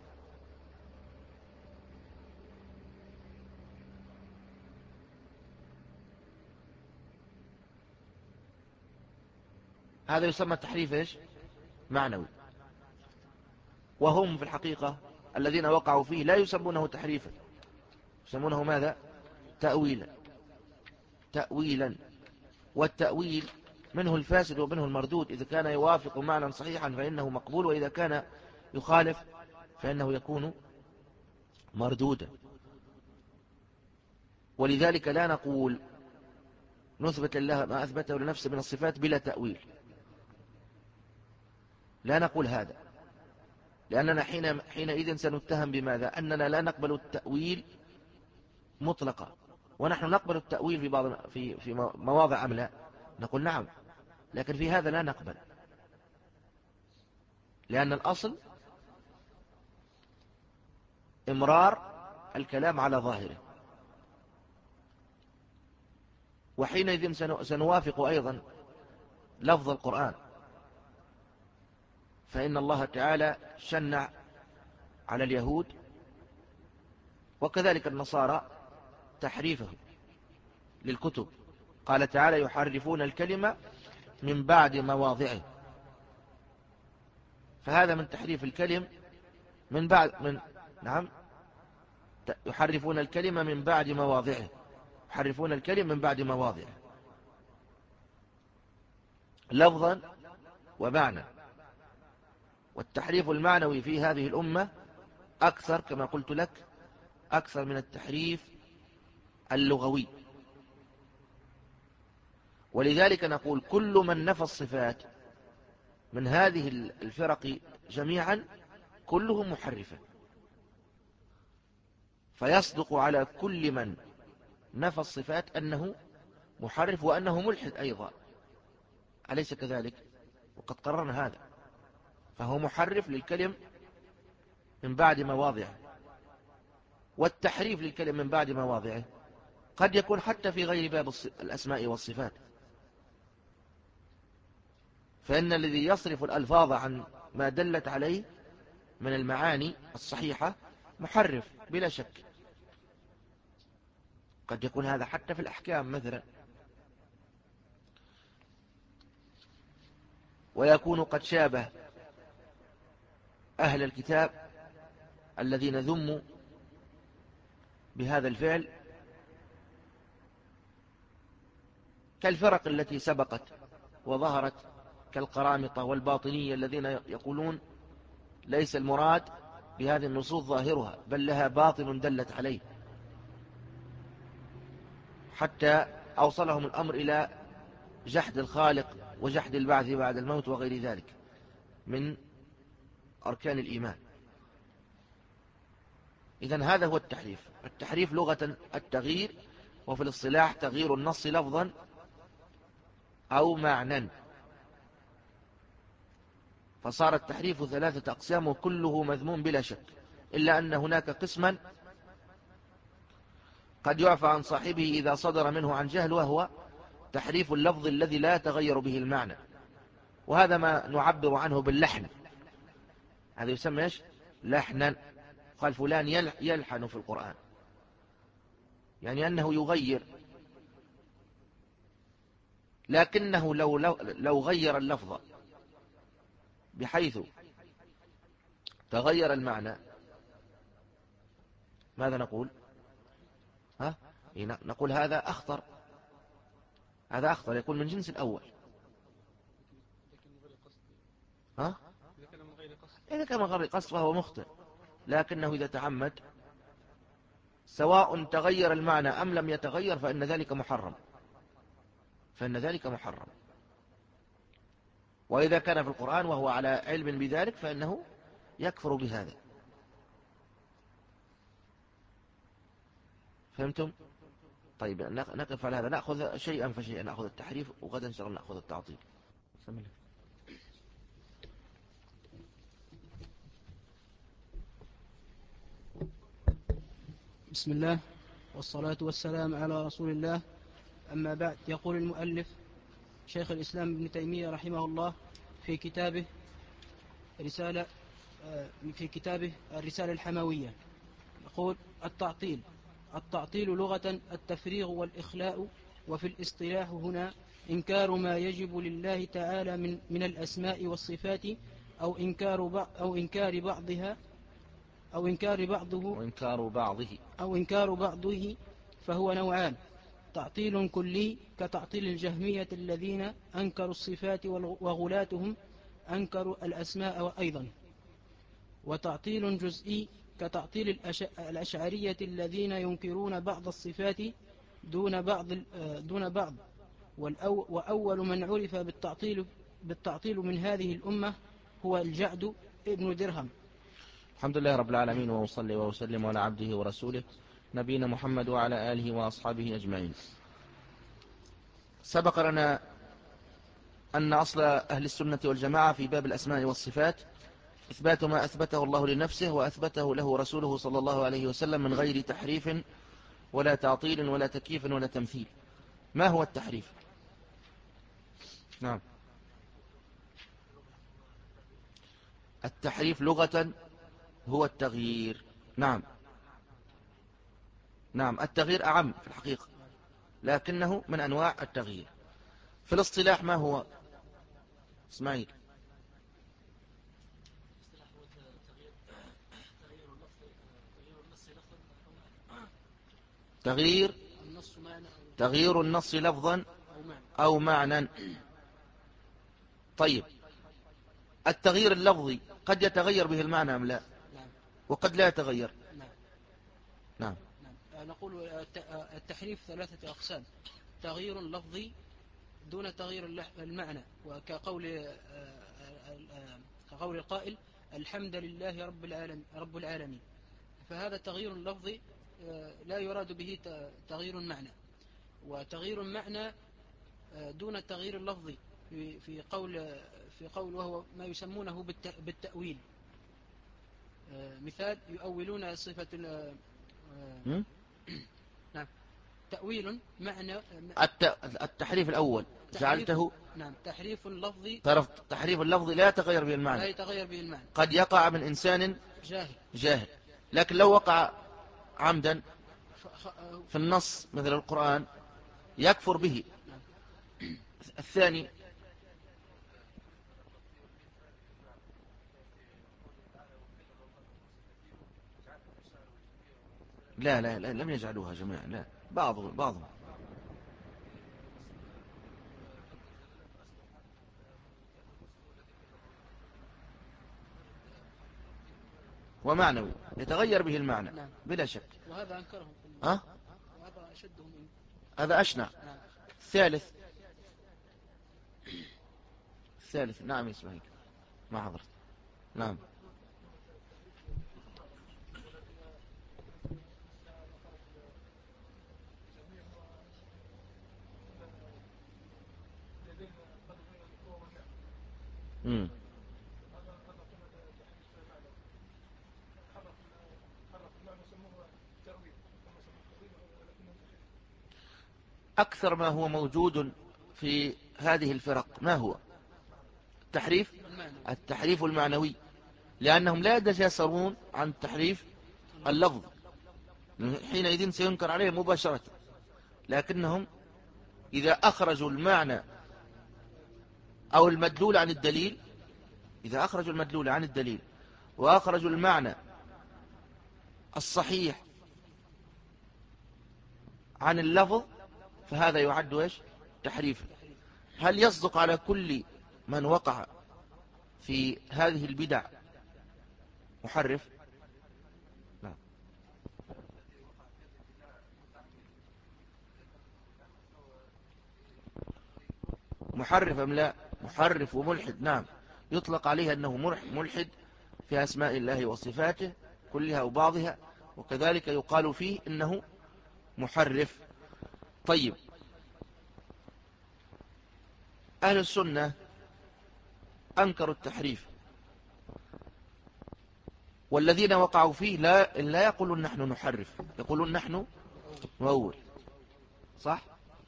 هذا يسمى تحريف إيش؟ معنوي. وهم في الحقيقة الذين وقعوا فيه لا يسمونه تحريفا، يسمونه ماذا؟ تأويلا. تأويلا، والتأويل منه الفاسد ومنه المردود، إذا كان يوافق معنى صحيحا فإنه مقبول، وإذا كان يخالف فإنه يكون مردودا. ولذلك لا نقول نثبت لله ما أثبته لنفسه من الصفات بلا تأويل، لا نقول هذا، لأننا حين حينئذ سنتهم بماذا؟ أننا لا نقبل التأويل مطلقا. ونحن نقبل التأويل في بعض في في مواضع أم لا؟ نقول نعم، لكن في هذا لا نقبل، لأن الأصل إمرار الكلام على ظاهره. وحينئذ سنوافق أيضا لفظ القرآن، فإن الله تعالى شنع على اليهود وكذلك النصارى تحريفه للكتب. قال تعالى يحرفون الكلمة من بعد مواضعه، فهذا من تحريف الكلم من بعد من نعم يحرفون الكلمة من بعد مواضعه، يحرفون الكلمة من بعد مواضعه لفظا ومعنى. والتحريف المعنوي في هذه الأمة أكثر كما قلت لك، أكثر من التحريف اللغوي. ولذلك نقول كل من نفى الصفات من هذه الفرق جميعا كلهم محرفة، فيصدق على كل من نفى الصفات أنه محرف وأنه ملحد أيضا، أليس كذلك؟ وقد قررنا هذا، فهو محرف للكلم من بعد مواضعه. والتحريف للكلم من بعد مواضعه قد يكون حتى في غير باب الأسماء والصفات، فإن الذي يصرف الألفاظ عن ما دلت عليه من المعاني الصحيحة محرف بلا شك. قد يكون هذا حتى في الأحكام مثلا، ويكون قد شابه أهل الكتاب الذين ذموا بهذا الفعل كالفرق التي سبقت وظهرت كالقرامطة والباطنية الذين يقولون ليس المراد بهذه النصوص ظاهرها بل لها باطن دلت عليه، حتى أوصلهم الأمر إلى جحد الخالق وجحد البعث بعد الموت وغير ذلك من أركان الإيمان. إذن هذا هو التحريف. التحريف لغة التغيير، وفي الاصطلاح تغيير النص لفظا أو معنى. فصار التحريف ثلاثة أقسام وكله مذموم بلا شك، إلا أن هناك قسما قد يعفى عن صاحبه إذا صدر منه عن جهل، وهو تحريف اللفظ الذي لا تغير به المعنى، وهذا ما نعبر عنه باللحن. هذا يسمى إيش؟ لحنا. قال فلان يلحن في القرآن، يعني أنه يغير، لكنه لو, لو, لو غير اللفظ بحيث تغير المعنى ماذا نقول؟ ها؟ نقول هذا أخطر، هذا أخطر، يكون من جنس الأول. ها؟ إذا كان من غير قصد فهو مخطئ، لكنه إذا تعمد سواء تغير المعنى أم لم يتغير فإن ذلك محرم، فإن ذلك محرم. وإذا كان في القرآن وهو على علم بذلك فإنه يكفر بهذا. فهمتم؟ طيب نقف على هذا، نأخذ شيئا فشيئا، نأخذ التحريف وغدا إن شاء الله نأخذ التعطيل. بسم الله. بسم الله والصلاة والسلام على رسول الله. أما بعد، يقول المؤلف شيخ الإسلام ابن تيمية رحمه الله في كتابه رسالة في كتابه الرسالة الحموية، يقول: التعطيل التعطيل لغة التفريغ والإخلاء، وفي الاصطلاح هنا إنكار ما يجب لله تعالى من من الأسماء والصفات، أو إنكار أو إنكار بعضها أو إنكار بعضه وإنكار بعضه أو إنكار بعضه فهو نوعان: تعطيل كلي كتعطيل الجهمية الذين أنكروا الصفات وغلاتهم أنكروا الأسماء أيضا، وتعطيل جزئي كتعطيل الأشعرية الذين ينكرون بعض الصفات دون بعض دون بعض وأول من عرف بالتعطيل بالتعطيل من هذه الأمة هو الجعد ابن درهم. الحمد لله رب العالمين، وصلي وسلم على عبده ورسوله نبينا محمد وعلى آله وأصحابه أجمعين. سبق لنا أن أصل أهل السنة والجماعة في باب الأسماء والصفات إثبات ما أثبته الله لنفسه وأثبته له رسوله صلى الله عليه وسلم من غير تحريف ولا تعطيل ولا تكييف ولا تمثيل. ما هو التحريف؟ نعم، التحريف لغة هو التغيير. نعم نعم التغيير أعم في الحقيقة، لكنه من أنواع التغيير. في الاصطلاح ما هو اسماعيل؟ تغيير تغيير النص لفظا أو معنى. طيب، التغيير اللفظي قد يتغير به المعنى أم لا؟ وقد لا يتغير. نعم. نقول التحريف ثلاثة أقسام: تغيير لفظي دون تغيير المعنى، وكقول كقول القائل: الحمد لله رب العالمين رب العالمين، فهذا تغيير لفظي لا يراد به تغيير المعنى. وتغيير المعنى دون التغيير اللفظي في قول في قول وهو ما يسمونه بالتأويل. مثال: يؤولون صفة نعم تأويل معنى التحريف الأول جعلته نعم تحريف لفظي. تحريف اللفظي لا يتغير به المعنى، لا يتغير به المعنى. قد يقع من إنسان جاهل جاهل، لكن لو وقع عمدا في النص مثل القرآن يكفر به. الثاني لا لا, لا لم يجعلوها جميعا، لا، بعض بعضهم. ومعنوي يتغير به المعنى. نعم. بلا شك. وهذا أنكرهم ها؟ وهذا أشدهم. هذا أشنع. نعم. الثالث الثالث نعم يسمعك ما حضرت. نعم. امم أكثر ما هو موجود في هذه الفرق ما هو؟ التحريف التحريف المعنوي، لأنهم لا يتجاسرون عن التحريف اللفظ، حينئذ سينكر عليه مباشرة. لكنهم إذا أخرجوا المعنى أو المدلول عن الدليل، إذا أخرجوا المدلول عن الدليل وأخرجوا المعنى الصحيح عن اللفظ، فهذا يعد إيش؟ تحريفا. هل يصدق على كل من وقع في هذه البدع محرف؟ لا. محرف أم لا؟ محرف وملحد، نعم، يطلق عليه أنه ملحد في أسماء الله وصفاته كلها وبعضها، وكذلك يقال فيه إنه محرف. طيب، أهل السنة أنكروا التحريف، والذين وقعوا فيه لا, لا يقولون نحن نحرف، يقولون نحن نؤول. صح؟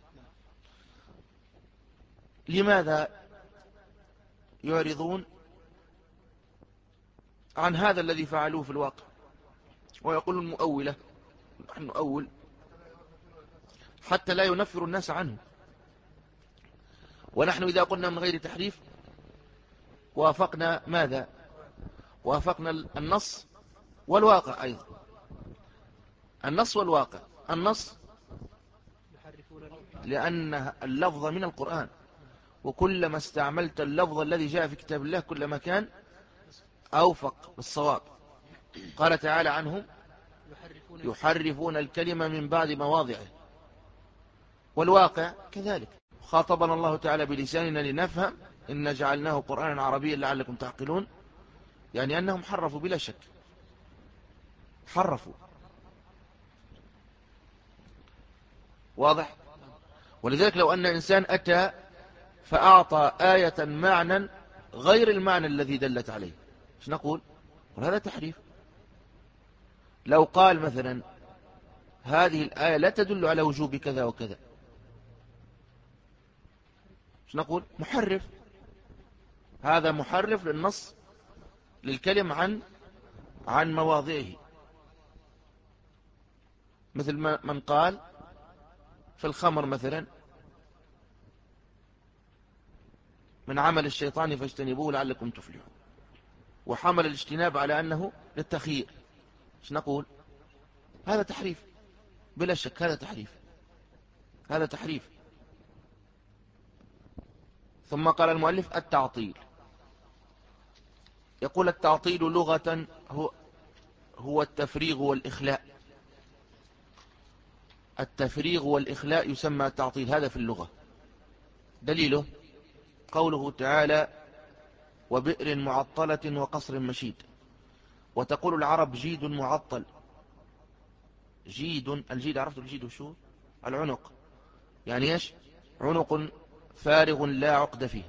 لماذا يعرضون عن هذا الذي فعلوه في الواقع ويقولون مؤولة، نحن نؤول، حتى لا ينفر الناس عنه؟ ونحن إذا قلنا من غير تحريف وافقنا ماذا؟ وافقنا النص والواقع أيضا، النص والواقع. النص لأن اللفظ من القرآن، وكلما استعملت اللفظ الذي جاء في كتاب الله كلما كان أوفق بالصواب. قال تعالى عنهم يحرفون الكلمة من بعد مواضعه، والواقع كذلك. خاطبنا الله تعالى بلساننا لنفهم إن جعلناه قرآنا عربيا لعلكم تعقلون، يعني أنهم حرفوا بلا شك، حرفوا. واضح؟ ولذلك لو أن إنسان أتى فأعطى آية معنى غير المعنى الذي دلت عليه، ايش نقول؟ هذا تحريف. لو قال مثلا هذه الآية لا تدل على وجوب كذا وكذا، ايش نقول؟ محرف. هذا محرف للنص للكلم عن عن مواضعه. مثل من قال في الخمر مثلا من عمل الشيطان فاجتنبوه لعلكم تفلحون، وحمل الاجتناب على أنه للتخيير، ايش نقول؟ هذا تحريف بلا شك، هذا تحريف، هذا تحريف. ثم قال المؤلف التعطيل. يقول التعطيل لغة هو هو التفريغ والإخلاء. التفريغ والإخلاء يسمى التعطيل، هذا في اللغة. دليله قوله تعالى وبئر معطلة وقصر مشيد. وتقول العرب جيد معطل. جيد، الجيد عرفت الجيد شو؟ العنق، يعني ايش؟ عنق فارغ لا عقد فيه.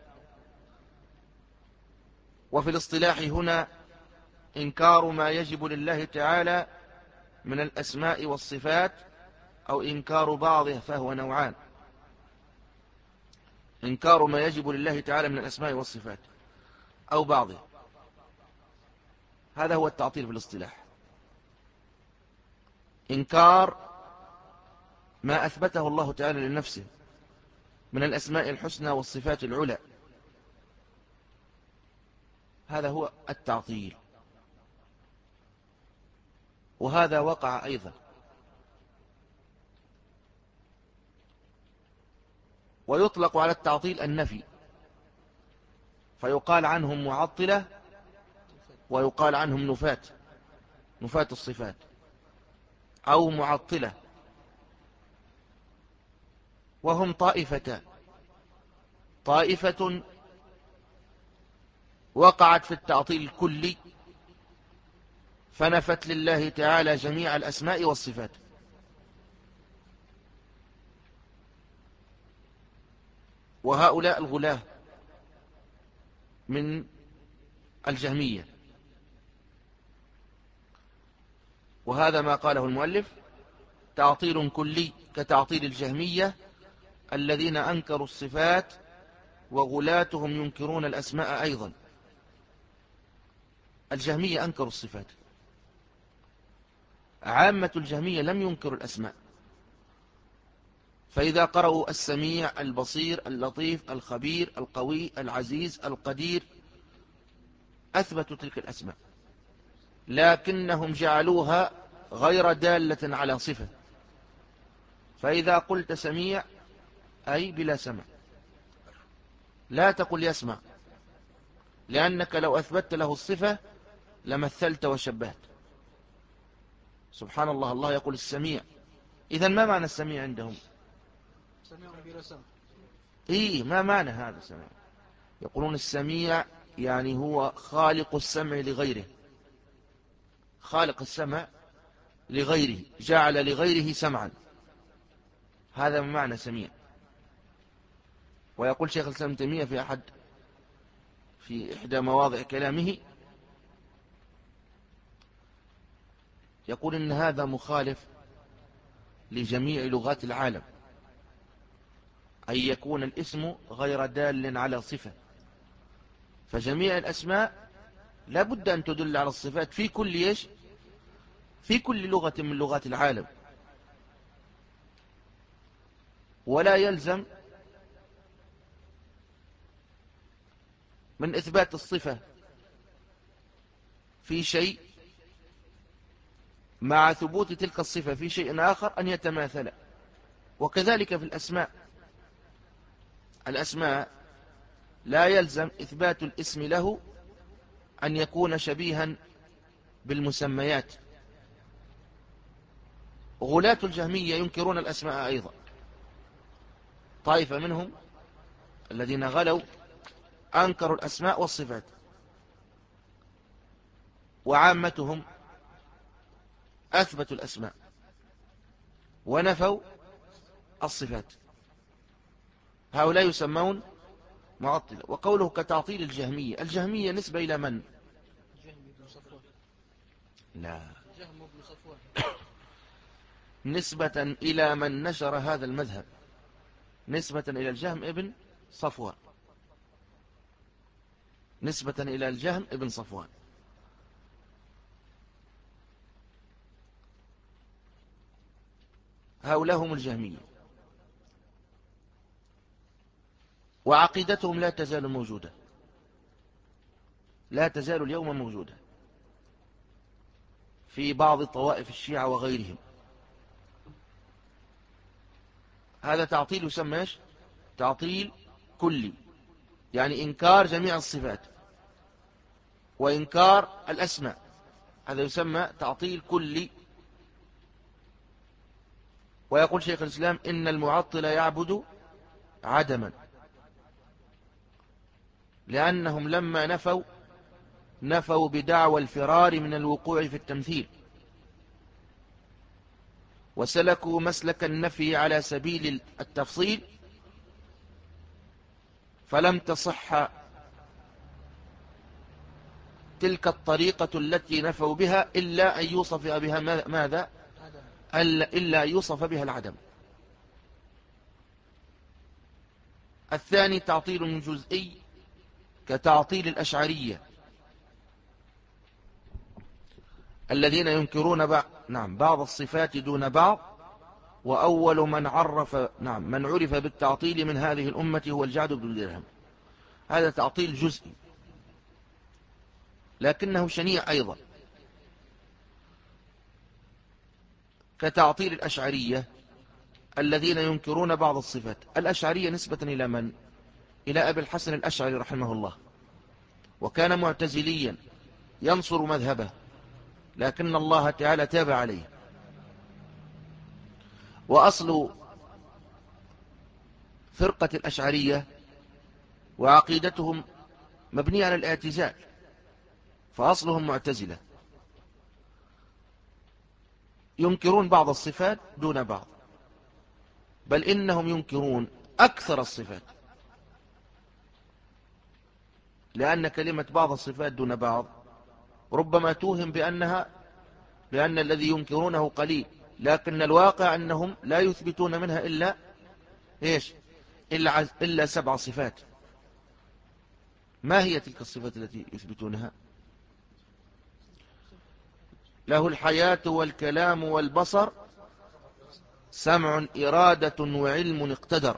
وفي الاصطلاح هنا إنكار ما يجب لله تعالى من الأسماء والصفات، أو إنكار بعضه، فهو نوعان: إنكار ما يجب لله تعالى من الأسماء والصفات أو بعضه، هذا هو التعطيل في الاصطلاح. إنكار ما أثبته الله تعالى لنفسه من الأسماء الحسنى والصفات العلى، هذا هو التعطيل. وهذا وقع أيضا. ويطلق على التعطيل النفي، فيقال عنهم معطلة ويقال عنهم نفاة، نفاة الصفات، أو معطلة. وهم طائفتان: طائفة وقعت في التعطيل الكلي فنفت لله تعالى جميع الأسماء والصفات، وهؤلاء الغلاة من الجهمية. وهذا ما قاله المؤلف تعطيل كلي كتعطيل الجهمية الذين أنكروا الصفات، وغلاتهم ينكرون الأسماء أيضا. الجهمية أنكروا الصفات، عامة الجهمية لم ينكروا الأسماء، فإذا قرأوا السميع البصير اللطيف الخبير القوي العزيز القدير أثبتوا تلك الأسماء، لكنهم جعلوها غير دالة على صفة. فإذا قلت سميع أي بلا سمع، لا تقل يسمع، لأنك لو أثبت له الصفة لمثلت وشبهت. سبحان الله، الله يقول السميع، إذن ما معنى السميع عندهم؟ سميع بلا سمع. إيه، ما معنى هذا السميع؟ يقولون السميع يعني هو خالق السمع لغيره، خالق السمع لغيره، جعل لغيره سمعا، هذا ما معنى سميع. ويقول شيخ الإسلام ابن تيمية في أحد في إحدى مواضع كلامه، يقول إن هذا مخالف لجميع لغات العالم، أن يكون الاسم غير دال على صفة، فجميع الأسماء لا بد أن تدل على الصفات في كل إيش في كل لغة من لغات العالم، ولا يلزم من إثبات الصفة في شيء مع ثبوت تلك الصفة في شيء آخر أن يتماثل. وكذلك في الأسماء، الأسماء لا يلزم إثبات الاسم له أن يكون شبيها بالمسميات. غلاة الجهمية ينكرون الأسماء أيضا، طائفة منهم الذين غلوا أنكروا الأسماء والصفات، وعامتهم أثبتوا الأسماء ونفوا الصفات، هؤلاء يسمون معطلة. وقوله كتعطيل الجهمية، الجهمية نسبة إلى من؟ جهم بن صفوان. لا، جهم بن صفوان نسبة إلى من نشر هذا المذهب، نسبة إلى الجهم ابن صفوان، نسبة إلى الجهم ابن صفوان. هؤلاء هم الجهمية، وعقيدتهم لا تزال موجودة، لا تزال اليوم موجودة في بعض طوائف الشيعة وغيرهم. هذا تعطيل يسمى ايش؟ تعطيل كلي، يعني إنكار جميع الصفات وإنكار الأسماء، هذا يسمى تعطيل كلي. ويقول شيخ الإسلام إن المعطل يعبد عدما، لأنهم لما نفوا نفوا بدعوى الفرار من الوقوع في التمثيل، وسلكوا مسلك النفي على سبيل التفصيل، فلم تصح تلك الطريقة التي نفوا بها إلا أن يوصف بها ماذا؟ إلا أن يوصف بها العدم. الثاني تعطيل جزئي كتعطيل الأشعرية الذين ينكرون بعض نعم بعض الصفات دون بعض، وأول من عرف نعم من عرف بالتعطيل من هذه الأمة هو الجعد بن درهم. هذا تعطيل جزئي لكنه شنيع أيضا، كتعطيل الأشعرية الذين ينكرون بعض الصفات. الأشعرية نسبة إلى من؟ إلى أبي الحسن الأشعري رحمه الله، وكان معتزليا ينصر مذهبه، لكن الله تعالى تاب عليه. وأصل فرقة الأشعرية وعقيدتهم مبنية على الاعتزال، فأصلهم معتزلة، ينكرون بعض الصفات دون بعض، بل إنهم ينكرون أكثر الصفات، لأن كلمة بعض الصفات دون بعض ربما توهم بأنها بأن الذي ينكرونه قليل، لكن الواقع أنهم لا يثبتون منها إلا إيش؟ إلا, إلا سبع صفات. ما هي تلك الصفات التي يثبتونها؟ له الحياة والكلام والبصر، سمع إرادة وعلم اقتدر.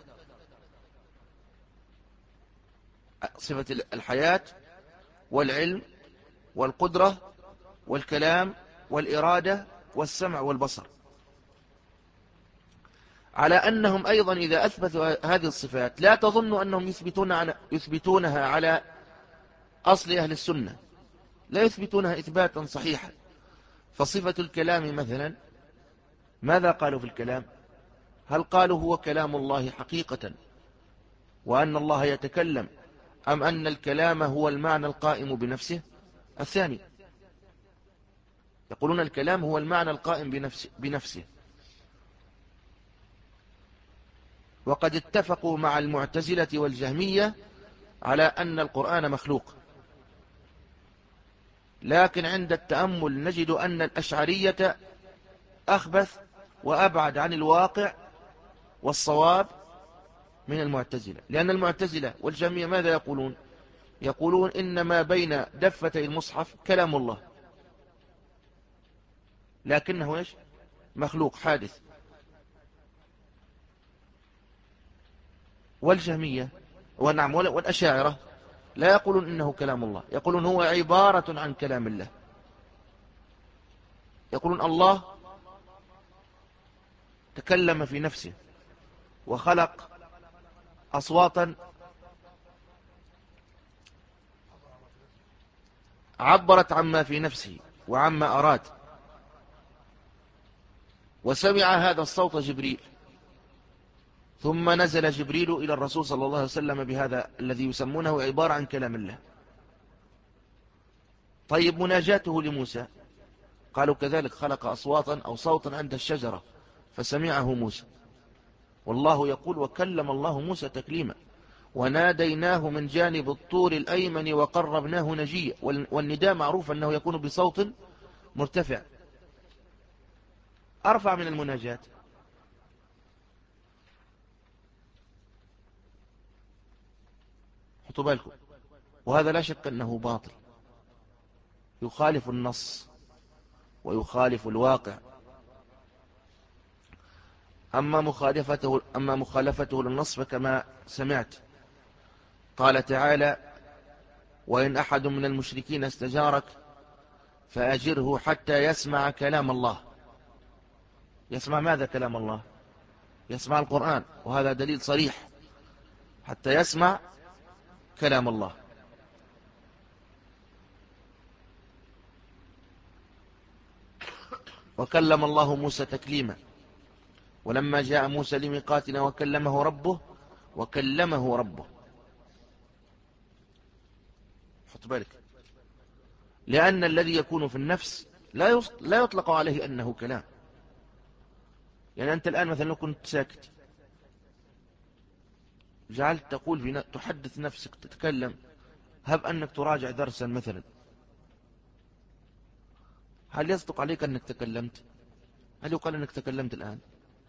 صفة الحياة والعلم والقدرة والكلام والإرادة والسمع والبصر، على أنهم أيضا إذا أثبتوا هذه الصفات لا تظنوا أنهم يثبتون على يثبتونها على أصل أهل السنة، لا يثبتونها إثباتا صحيحا. فصفة الكلام مثلا، ماذا قالوا في الكلام؟ هل قالوا هو كلام الله حقيقة وأن الله يتكلم، أم أن الكلام هو المعنى القائم بنفسه؟ الثاني، يقولون الكلام هو المعنى القائم بنفسه, بنفسه. وقد اتفقوا مع المعتزلة والجهمية على أن القرآن مخلوق، لكن عند التأمل نجد أن الأشعرية أخبث وأبعد عن الواقع والصواب من المعتزلة، لأن المعتزلة والجهمية ماذا يقولون؟ يقولون إن ما بين دفتي المصحف كلام الله، لكنه إيش؟ مخلوق حادث. والجهمية ونعم والأشاعرة لا يقولون إنه كلام الله، يقولون هو عبارة عن كلام الله. يقولون الله تكلم في نفسه وخلق أصواتا عبرت عما في نفسه وعما أراد، وسمع هذا الصوت جبريل، ثم نزل جبريل إلى الرسول صلى الله عليه وسلم بهذا الذي يسمونه عبارة عن كلام الله. طيب مناجاته لموسى، قالوا كذلك خلق أصواتا أو صوتا عند الشجرة فسمعه موسى، والله يقول وكلم الله موسى تكليما وناديناه من جانب الطور الأيمن وقربناه نجيا. والنداء معروف أنه يكون بصوت مرتفع أرفع من المناجاة. حطوا بالكم، وهذا لا شك أنه باطل، يخالف النص ويخالف الواقع. أما مخالفته, أما مخالفته للنص فكما سمعت قال تعالى وإن أحد من المشركين استجارك فأجره حتى يسمع كلام الله. يسمع ماذا كلام الله؟ يسمع القرآن، وهذا دليل صريح، حتى يسمع كلام الله. وكلم الله موسى تكليما، ولما جاء موسى لميقاتنا وكلمه ربه وكلمه ربه. حط بالك، لأن الذي يكون في النفس لا لا يطلق عليه أنه كلام. يعني أنت الآن مثلا لو كنت ساكت جعلت تقول في تحدث نفسك تتكلم، هب أنك تراجع درسا مثلا، هل يصدق عليك أنك تكلمت؟ هل يقال أنك تكلمت الآن؟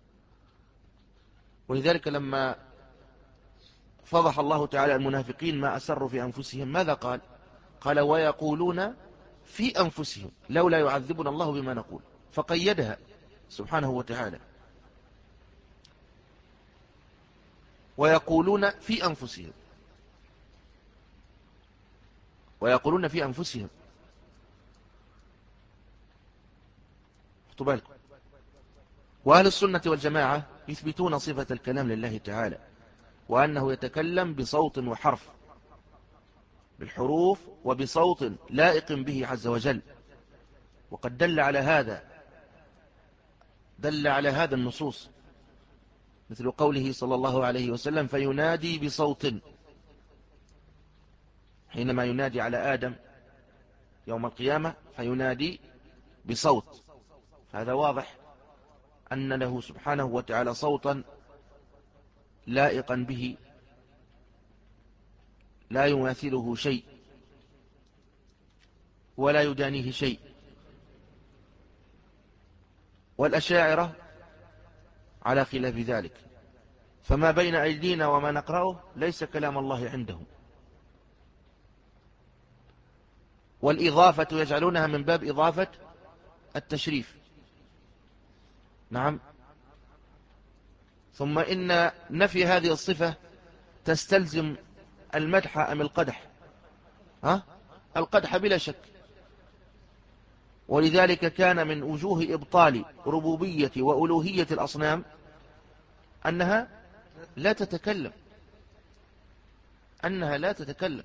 ولذلك لما فضح الله تعالى المنافقين ما أسروا في أنفسهم ماذا قال؟ قال ويقولون في أنفسهم لولا يعذبنا الله بما نقول، فقيدها سبحانه وتعالى. ويقولون في أنفسهم، ويقولون في أنفسهم. خطوا بالكم. وأهل السنة والجماعة يثبتون صفة الكلام لله تعالى، وأنه يتكلم بصوت وحرف، بالحروف وبصوت لائق به عز وجل. وقد دل على هذا دل على هذا النصوص، مثل قوله صلى الله عليه وسلم فينادي بصوت، حينما ينادي على آدم يوم القيامة فينادي بصوت. هذا واضح أن له سبحانه وتعالى صوتا لائقا به لا يماثله شيء ولا يدانيه شيء. والأشاعرة على خلاف ذلك، فما بين أيدينا وما نقرأه ليس كلام الله عندهم. والإضافة يجعلونها من باب إضافة التشريف. نعم. ثم إن نفي هذه الصفة تستلزم المدح أم القدح؟ ها؟ القدح بلا شك. ولذلك كان من وجوه إبطال ربوبية وألوهية الأصنام أنها لا تتكلم، أنها لا تتكلم.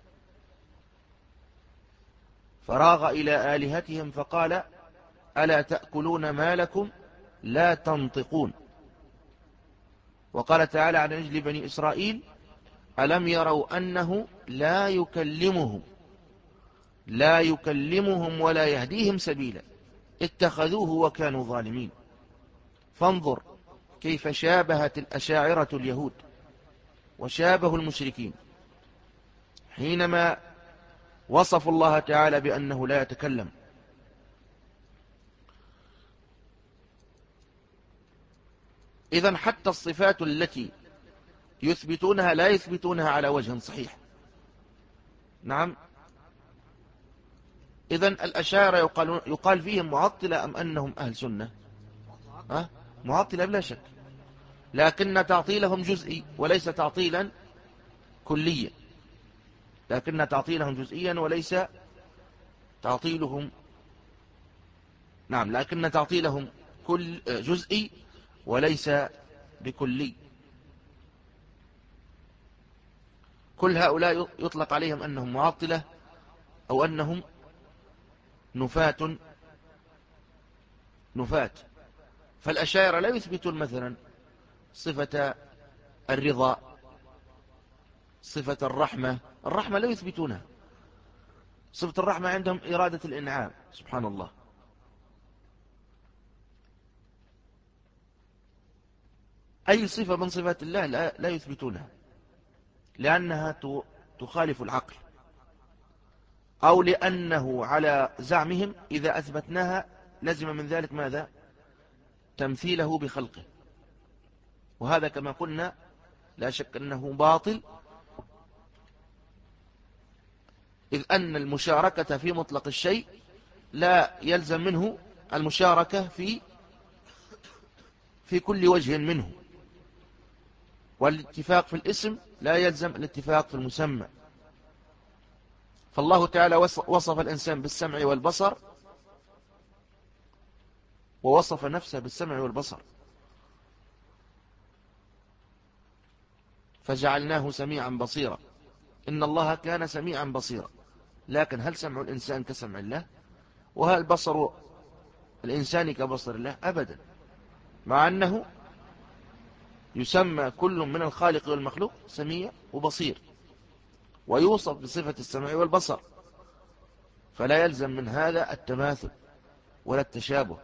فراغ إلى آلهتهم فقال ألا تأكلون ما لكم لا تنطقون. وقال تعالى عن أجل بني إسرائيل ألم يروا أنه لا يكلمهم لا يكلمهم ولا يهديهم سبيلا اتخذوه وكانوا ظالمين. فانظر كيف شابهت الأشاعرة اليهود وشابه المشركين حينما وصفوا الله تعالى بأنه لا يتكلم. إذن حتى الصفات التي يثبتونها لا يثبتونها على وجه صحيح. نعم. إذن الأشاعرة يقال, يقال فيهم معطلة أم أنهم أهل سنة؟ أه؟ معطلة بلا شك، لكن تعطيلهم جزئي وليس تعطيلا كليا، لكن تعطيلهم جزئيا وليس تعطيلهم نعم لكن تعطيلهم كل جزئي وليس بكلي. كل هؤلاء يطلق عليهم أنهم معطلة أو أنهم نفاة نفاة فالأشاعرة لا يثبتون مثلا صفة الرضا، صفة الرحمة. الرحمة لا يثبتونها. صفة الرحمة عندهم إرادة الإنعام، سبحان الله. أي صفة من صفات الله لا, لا يثبتونها لأنها تخالف العقل، أو لأنه على زعمهم إذا أثبتناها لزم من ذلك ماذا؟ تمثيله بخلقه، وهذا كما قلنا لا شك أنه باطل، إذ أن المشاركة في مطلق الشيء لا يلزم منه المشاركة في في كل وجه منه، والاتفاق في الاسم لا يلزم الاتفاق في المسمى. فالله تعالى وصف الإنسان بالسمع والبصر ووصف نفسه بالسمع والبصر، فجعلناه سميعا بصيرا. إن الله كان سميعا بصيرا، لكن هل سمع الإنسان كسمع الله؟ وهل بصر الإنسان كبصر الله؟ أبدا، مع أنه يسمى كل من الخالق والمخلوق سميع وبصير ويوصف بصفة السمع والبصر، فلا يلزم من هذا التماثل ولا التشابه،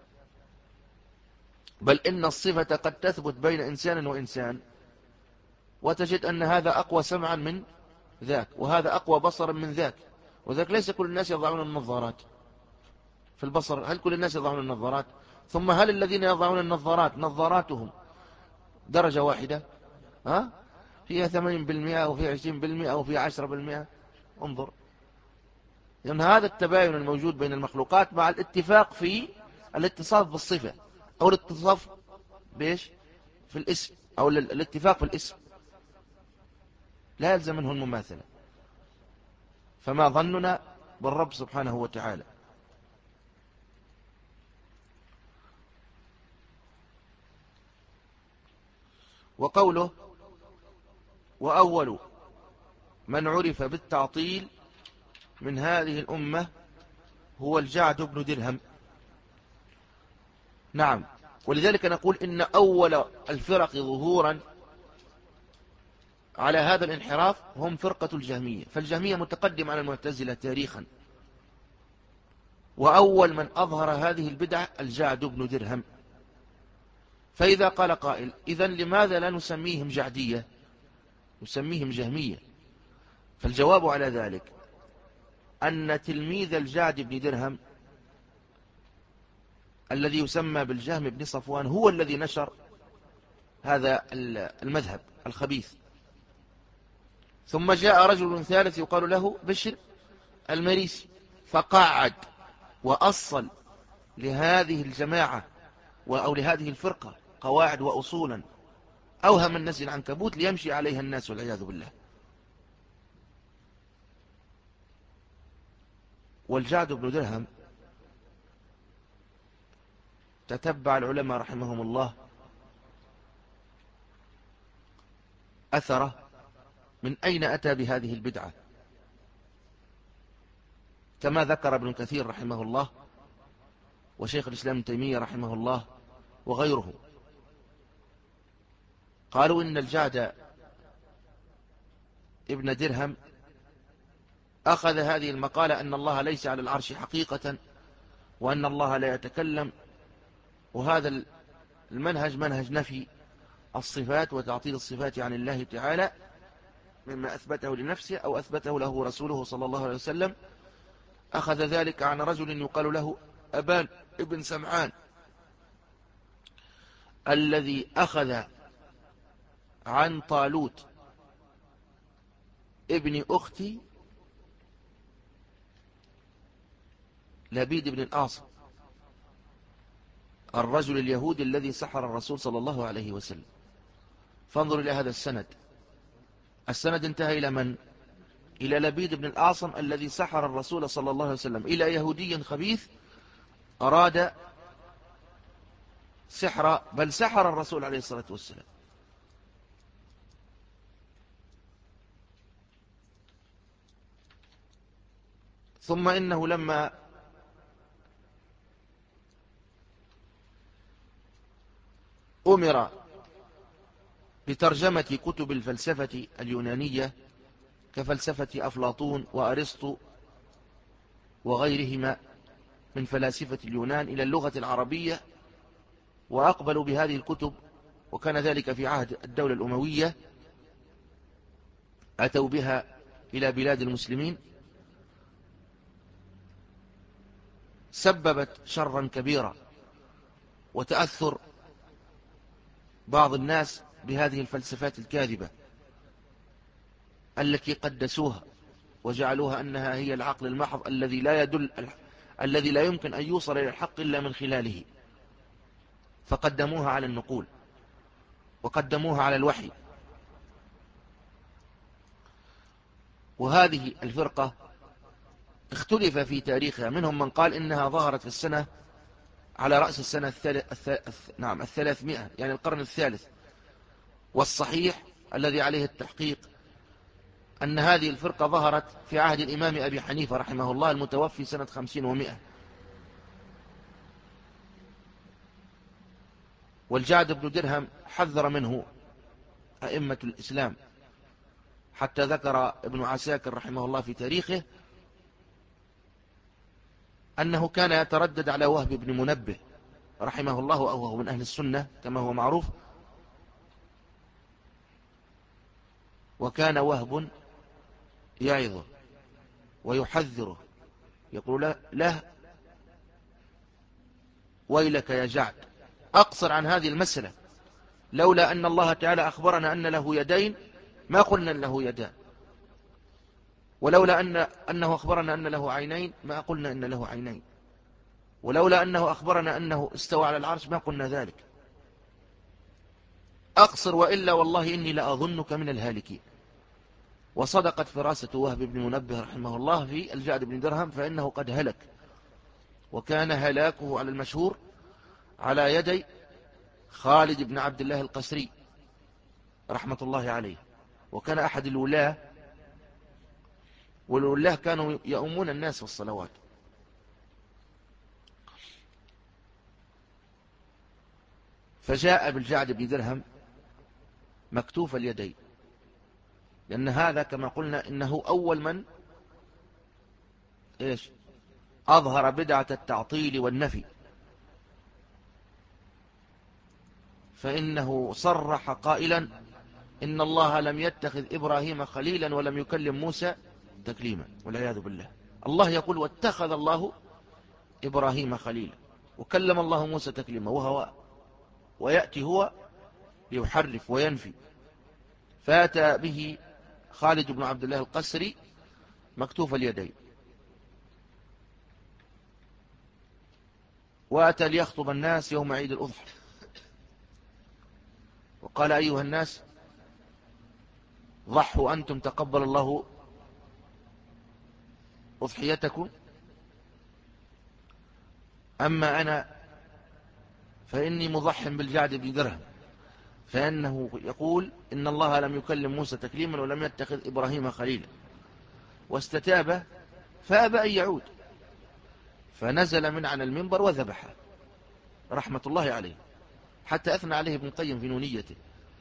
بل إن الصفة قد تثبت بين إنسان وإنسان وتجد أن هذا أقوى سمعا من ذاك وهذا أقوى بصرا من ذاك، وذاك ليس كل الناس يضعون النظارات في البصر. هل كل الناس يضعون النظارات؟ ثم هل الذين يضعون النظارات نظاراتهم درجة واحدة؟ ها؟ فيها ثمانين بالمئة أو فيها عشرين بالمئة أو فيها عشرة بالمئة؟ انظر، لأن هذا التباين الموجود بين المخلوقات مع الاتفاق في الاتصاف بالصفة أو الاتصاف بإيش؟ في الاسم، أو الاتفاق في الاسم، لا يلزم منه المماثلة. فما ظننا بالرب سبحانه وتعالى؟ وقوله وأول من عرف بالتعطيل من هذه الأمة هو الجعد بن درهم. نعم، ولذلك نقول إن أول الفرق ظهورا على هذا الانحراف هم فرقة الجهمية، فالجهمية متقدم على المعتزلة تاريخا، وأول من أظهر هذه البدعة الجعد بن درهم. فإذا قال قائل إذن لماذا لا نسميهم جعدية نسميهم جهمية؟ فالجواب على ذلك أن تلميذ الجعد بن درهم الذي يسمى بالجهم بن صفوان هو الذي نشر هذا المذهب الخبيث. ثم جاء رجل ثالث يقال له بشر المريسي فقعد وأصل لهذه الجماعة أو لهذه الفرقة قواعد وأصولا أوهم الناس العنكبوت ليمشي عليها الناس والعياذ بالله. والجعد بن درهم تتبع العلماء رحمهم الله أثره من أين أتى بهذه البدعة، كما ذكر ابن كثير رحمه الله وشيخ الإسلام ابن تيمية رحمه الله وغيره. قالوا إن الجعد ابن درهم أخذ هذه المقالة أن الله ليس على العرش حقيقة وأن الله لا يتكلم، وهذا المنهج منهج نفي الصفات وتعطيل الصفات عن الله تعالى مما أثبته لنفسه أو أثبته له رسوله صلى الله عليه وسلم. أخذ ذلك عن رجل يقال له أبان ابن سمعان الذي أخذ عن طالوت ابن أختي لبيد بن الأعصم الرجل اليهودي الذي سحر الرسول صلى الله عليه وسلم. فانظر إلى هذا السند، السند انتهى إلى من؟ إلى لبيد بن الأعصم الذي سحر الرسول صلى الله عليه وسلم، إلى يهودي خبيث أراد سحر بل سحر الرسول عليه الصلاة والسلام. ثم إنه لما أمر بترجمة كتب الفلسفة اليونانية كفلسفة أفلاطون وأرسطو وغيرهما من فلاسفة اليونان إلى اللغة العربية، وأقبلوا بهذه الكتب، وكان ذلك في عهد الدولة الأموية، أتوا بها إلى بلاد المسلمين، سببت شرا كبيرا وتأثر بعض الناس بهذه الفلسفات الكاذبة التي قدسوها وجعلوها أنها هي العقل المحض الذي لا يدل الذي لا يمكن أن يوصل إلى الحق إلا من خلاله، فقدموها على النقول وقدموها على الوحي. وهذه الفرقة اختلف في تاريخها، منهم من قال إنها ظهرت في السنة على رأس السنة الثالث الثالث نعم الثلاثمائة، يعني القرن الثالث. والصحيح الذي عليه التحقيق أن هذه الفرقة ظهرت في عهد الإمام أبي حنيفة رحمه الله المتوفي سنة خمسين ومائة. والجعد بن درهم حذر منه أئمة الإسلام، حتى ذكر ابن عساكر رحمه الله في تاريخه أنه كان يتردد على وهب بن منبه رحمه الله، وهو من أهل السنة كما هو معروف، وكان وهب يعظه ويحذره يقول له ويلك يا جعد، أقصر عن هذه المسألة، لولا أن الله تعالى أخبرنا أن له يدين ما قلنا له يدان، ولولا أن أنه أخبرنا أن له عينين ما قلنا أن له عينين، ولولا أنه أخبرنا أنه استوى على العرش ما قلنا ذلك. أقصر وإلا والله إني لأظنك من الهالكين. وصدقت فراسة وهب بن منبه رحمه الله في الجعد بن درهم، فإنه قد هلك، وكان هلاكه على المشهور على يدي خالد بن عبد الله القسري رحمة الله عليه، وكان أحد الولاة، والولاة كانوا يؤمون الناس في الصلوات. فجاء بالجعد بن درهم مكتوف اليدين، لأن هذا كما قلنا إنه أول من إيش أظهر بدعة التعطيل والنفي، فإنه صرح قائلا إن الله لم يتخذ إبراهيم خليلا ولم يكلم موسى تكليما، والعياذ بالله. الله يقول واتخذ الله إبراهيم خليلا وكلم الله موسى تكليما، وهو ويأتي هو ليحرف وينفي. فاتى به خالد بن عبد الله القسري مكتوف اليدين، وأتى ليخطب الناس يوم عيد الأضحى، وقال أيها الناس ضحوا أنتم تقبل الله أضحيتكم، أما أنا فإني مضح بالجعد بن درهم، فإنه يقول إن الله لم يكلم موسى تكليما ولم يتخذ إبراهيم خليلا، واستتاب فأبى أن يعود، فنزل من عن المنبر وذبحه رحمة الله عليه، حتى أثنى عليه ابن القيم في نونيته.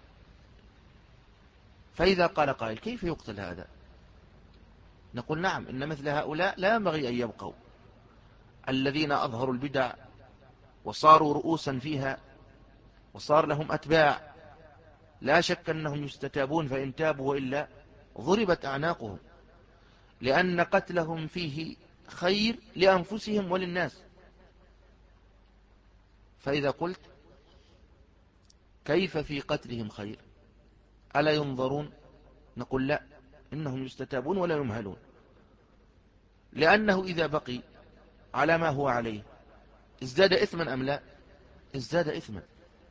فإذا قال قائل كيف يقتل هذا؟ نقول نعم، إن مثل هؤلاء لا ينبغي أن يبقوا، الذين أظهروا البدع وصاروا رؤوسا فيها وصار لهم أتباع، لا شك أنهم يستتابون، فإن تابوا وإلا ضربت أعناقهم، لأن قتلهم فيه خير لأنفسهم وللناس. فإذا قلت كيف في قتلهم خير؟ ألا ينظرون؟ نقول لا، إنهم يستتابون ولا يمهلون، لأنه إذا بقي على ما هو عليه ازداد إثما أم لا؟ ازداد إثما.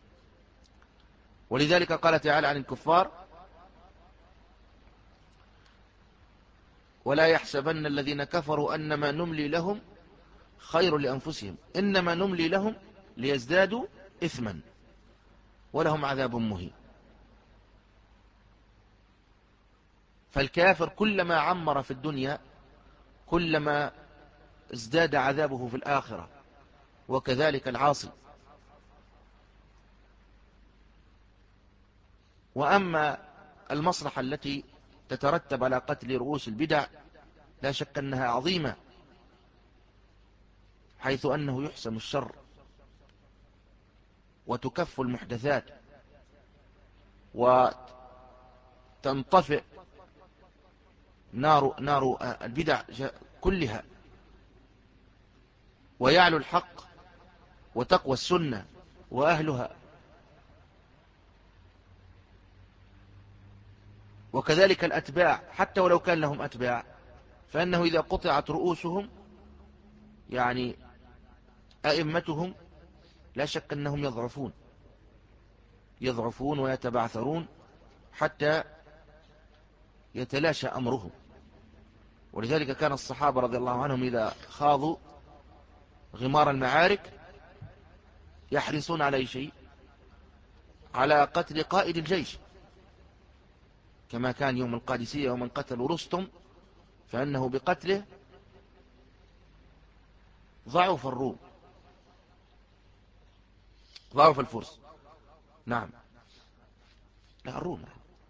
ولذلك قال تعالى عن الكفار ولا يحسبن الذين كفروا أنما نملي لهم خير لأنفسهم إنما نملي لهم ليزدادوا إثما ولهم عذاب مهين. فالكافر كلما عمر في الدنيا كلما ازداد عذابه في الآخرة، وكذلك العاصي. وأما المصلحة التي تترتب على قتل رؤوس البدع لا شك أنها عظيمة، حيث أنه يحسم الشر وتكف المحدثات وتنطفئ نار, نار البدع كلها، ويعلو الحق وتقوى السنة وأهلها. وكذلك الأتباع حتى ولو كان لهم أتباع، فإنه إذا قطعت رؤوسهم يعني أئمتهم لا شك أنهم يضعفون يضعفون ويتبعثرون حتى يتلاشى أمرهم. ولذلك كان الصحابة رضي الله عنهم إذا خاضوا غمار المعارك يحرصون على شيء، على قتل قائد الجيش، كما كان يوم القادسية ومن قتلوا رستم فأنه بقتله ضعف الروم ضعف الفرس. نعم، لا الروم.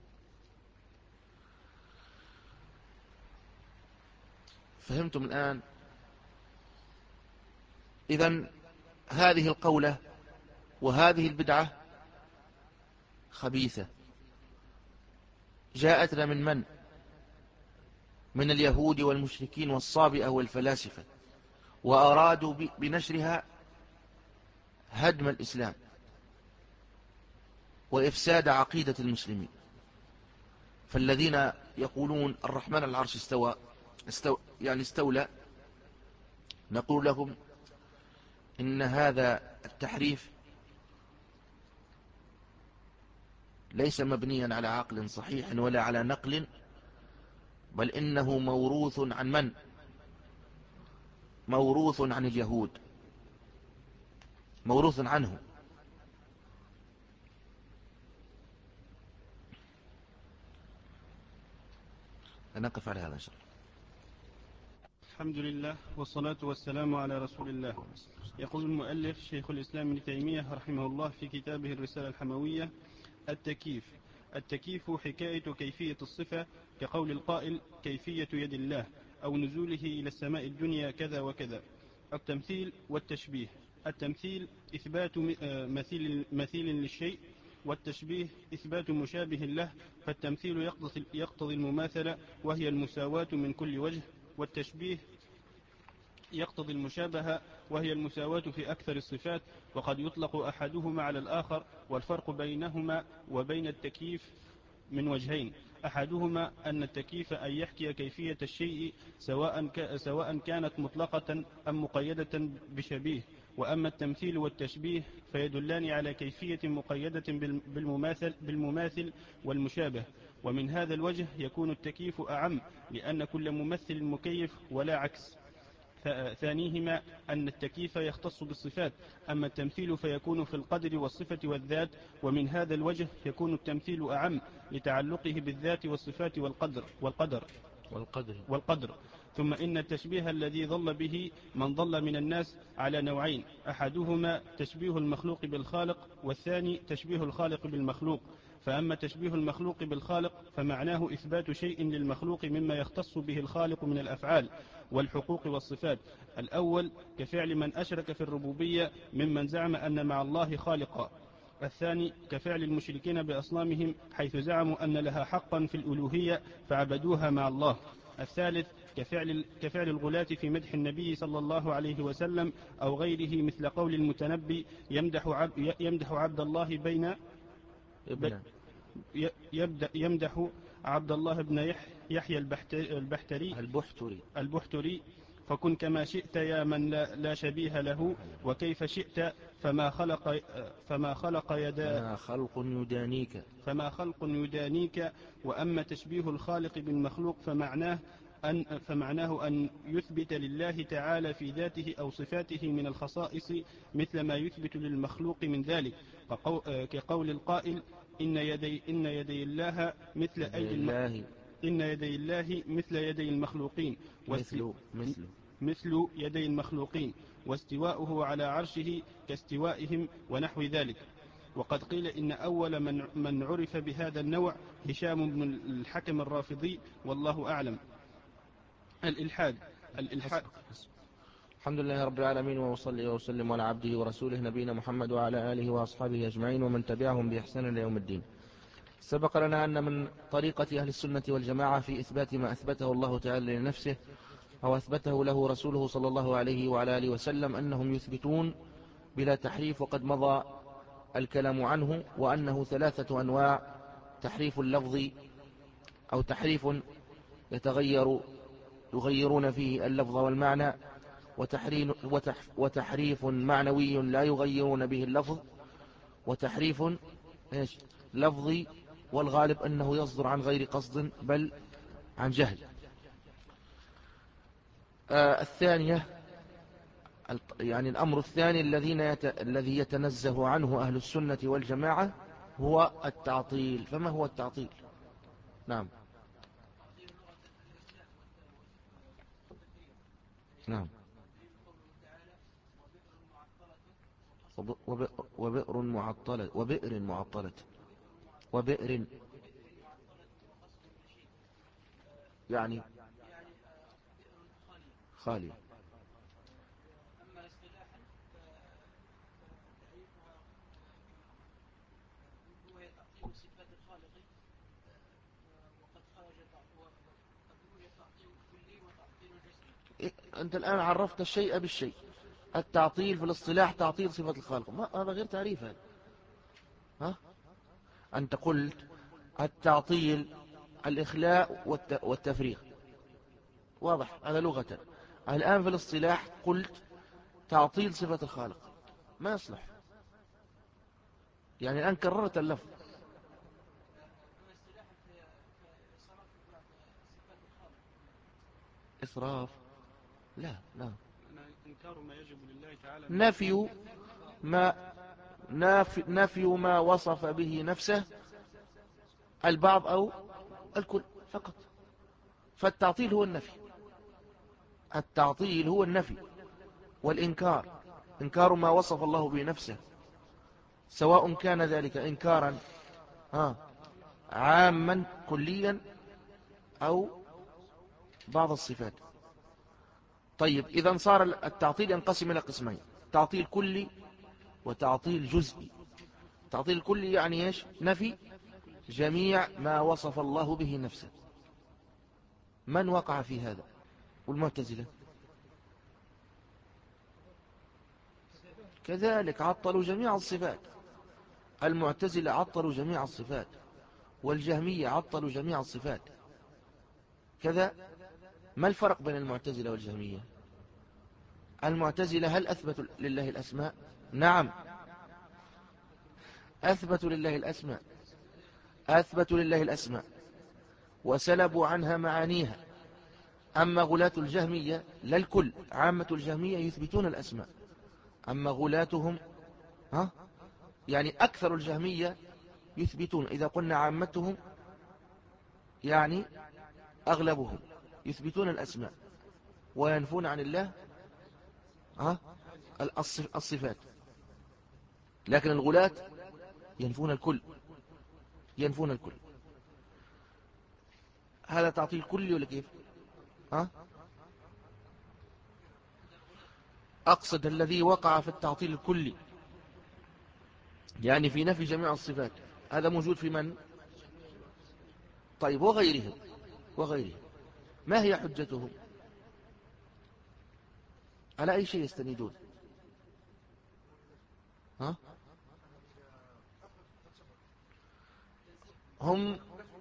فهمتم الآن؟ إذن هذه القولة وهذه البدعة خبيثة، جاءتنا من من؟ من اليهود والمشركين والصابئة والفلاسفة، وأرادوا بنشرها هدم الإسلام وإفساد عقيدة المسلمين. فالذين يقولون الرحمن على العرش استوى, استوى يعني استولى، نقول لهم إن هذا التحريف ليس مبنيا على عقل صحيح ولا على نقل، بل إنه موروث عن من؟ موروث عن اليهود، موروث عنه. نقف على هذا إن شاء الله. الحمد لله والصلاة والسلام على رسول الله. يقول المؤلف شيخ الإسلام ابن تيمية رحمه الله في كتابه الرسالة الحموية: التكييف. التكييف حكاية كيفية الصفة، كقول القائل كيفية يد الله، أو نزوله إلى السماء الدنيا كذا وكذا. التمثيل والتشبيه. التمثيل إثبات مثيل, مثيل للشيء، والتشبيه إثبات مشابه له، فالتمثيل يقتضي المماثلة وهي المساواة من كل وجه، والتشبيه يقتضي المشابهة وهي المساواة في أكثر الصفات، وقد يطلق أحدهما على الآخر. والفرق بينهما وبين التكييف من وجهين: أحدهما أن التكييف أن يحكي كيفية الشيء سواء, سواء كانت مطلقة أم مقيدة بشبيه، وأما التمثيل والتشبيه فيدلان على كيفية مقيدة بالمماثل, بالمماثل والمشابه، ومن هذا الوجه يكون التكييف أعم، لأن كل ممثل مكيف ولا عكس. ثانيهما أن التكييف يختص بالصفات، أما التمثيل فيكون في القدر والصفة والذات، ومن هذا الوجه يكون التمثيل أعم لتعلقه بالذات والصفات والقدر والقدر والقدر, والقدر. ثم إن التشبيه الذي ضل به من ضل من الناس على نوعين: أحدهما تشبيه المخلوق بالخالق، والثاني تشبيه الخالق بالمخلوق. فأما تشبيه المخلوق بالخالق فمعناه إثبات شيء للمخلوق مما يختص به الخالق من الأفعال والحقوق والصفات. الأول كفعل من أشرك في الربوبية ممن زعم أن مع الله خالقا. الثاني كفعل المشركين بأصنامهم حيث زعموا أن لها حقا في الألوهية فعبدوها مع الله. الثالث كفعل, كفعل الغلاة في مدح النبي صلى الله عليه وسلم أو غيره، مثل قول المتنبي يمدح, عب يمدح عبد الله بين يبدأ يمدح عبد الله بن يحيى البحتري البحتري البحتري فكن كما شئت يا من لا, لا شبيه له، وكيف شئت فما خلق فما خلق يدا فما خلق يدانيك فما خلق يدانيك. وأما تشبيه الخالق بالمخلوق فمعناه أن فمعناه أن يثبت لله تعالى في ذاته أو صفاته من الخصائص مثل ما يثبت للمخلوق من ذلك، كقول القائل إن يدي إن يدي الله مثل أيدي الله إن يدي الله مثل يدي المخلوقين مثل مثل مثل يدي المخلوقين، واستواؤه على عرشه كاستوائهم ونحو ذلك. وقد قيل إن أول من, من عرف بهذا النوع هشام بن الحكم الرافضي، والله أعلم. الإلحاد الإلحاد الحمد لله رب العالمين، وصلي وسلم على عبده ورسوله نبينا محمد وعلى آله وأصحابه أجمعين ومن تبعهم بإحسان إلى يوم الدين. سبق لنا أن من طريقة أهل السنة والجماعة في إثبات ما أثبته الله تعالى لنفسه أو أثبته له رسوله صلى الله عليه وعلى آله وسلم أنهم يثبتون بلا تحريف، وقد مضى الكلام عنه، وأنه ثلاثة أنواع: تحريف اللفظ أو تحريف يتغير يغيرون فيه اللفظ والمعنى، وتحريف معنوي لا يغيرون به اللفظ، وتحريف إيش لفظي والغالب أنه يصدر عن غير قصد بل عن جهل. آه الثانية يعني الأمر الثاني الذين يت... الذي يتنزه عنه أهل السنة والجماعة هو التعطيل. فما هو التعطيل؟ نعم نعم وبئر معطلة وبئر معطلة وبئر يعني خالي. أما اصطلاحا فتعريفها هو تعطيل صفات الخالق، وقد خرج وقد يوجد تعطيل كلي وتعطيل جزئي. أنت الآن عرفت الشيء بالشيء. التعطيل في الاصطلاح تعطيل صفة الخالق، ما هذا غير تعريف هذا. ها أنت قلت التعطيل الإخلاء والتفريغ، واضح هذا لغة. الآن في الاصطلاح قلت تعطيل صفة الخالق، ما يصلح. يعني الآن كررت اللفظ. إسراف لا لا إنكار ما يجب لله تعالى، نفي ما نفي, نفي ما وصف به نفسه البعض أو الكل فقط. فالتعطيل هو النفي، التعطيل هو النفي والإنكار، إنكار ما وصف الله به نفسه، سواء كان ذلك إنكارا ها عاما كليا أو بعض الصفات. طيب إذا صار التعطيل ينقسم إلى قسمين: تعطيل كلي وتعطيل جزئي. تعطيل الكلي يعني إيش؟ نفي جميع ما وصف الله به نفسه. من وقع في هذا؟ والمعتزلة كذلك عطلوا جميع الصفات. المعتزلة عطلوا جميع الصفات، والجهمية عطلوا جميع الصفات كذا. ما الفرق بين المعتزلة والجهمية؟ المعتزلة هل أثبتوا لله الأسماء؟ نعم، أثبتوا لله الأسماء، أثبتوا لله الأسماء وسلبوا عنها معانيها. أما غلاة الجهمية لا الكل، عامة الجهمية يثبتون الأسماء، أما غلاتهم ها يعني أكثر الجهمية يثبتون، إذا قلنا عامتهم يعني أغلبهم يثبتون الأسماء وينفون عن الله ها الصفات، لكن الغلاة ينفون الكل، ينفون الكل. هذا تعطيل كلي ولا كيف؟ ها؟ أقصد الذي وقع في التعطيل الكلي، يعني في نفي جميع الصفات، هذا موجود في من؟ طيب وغيرهم، وغيرهم ما هي حجتهم؟ على أي شيء يستندون؟ ها؟ هم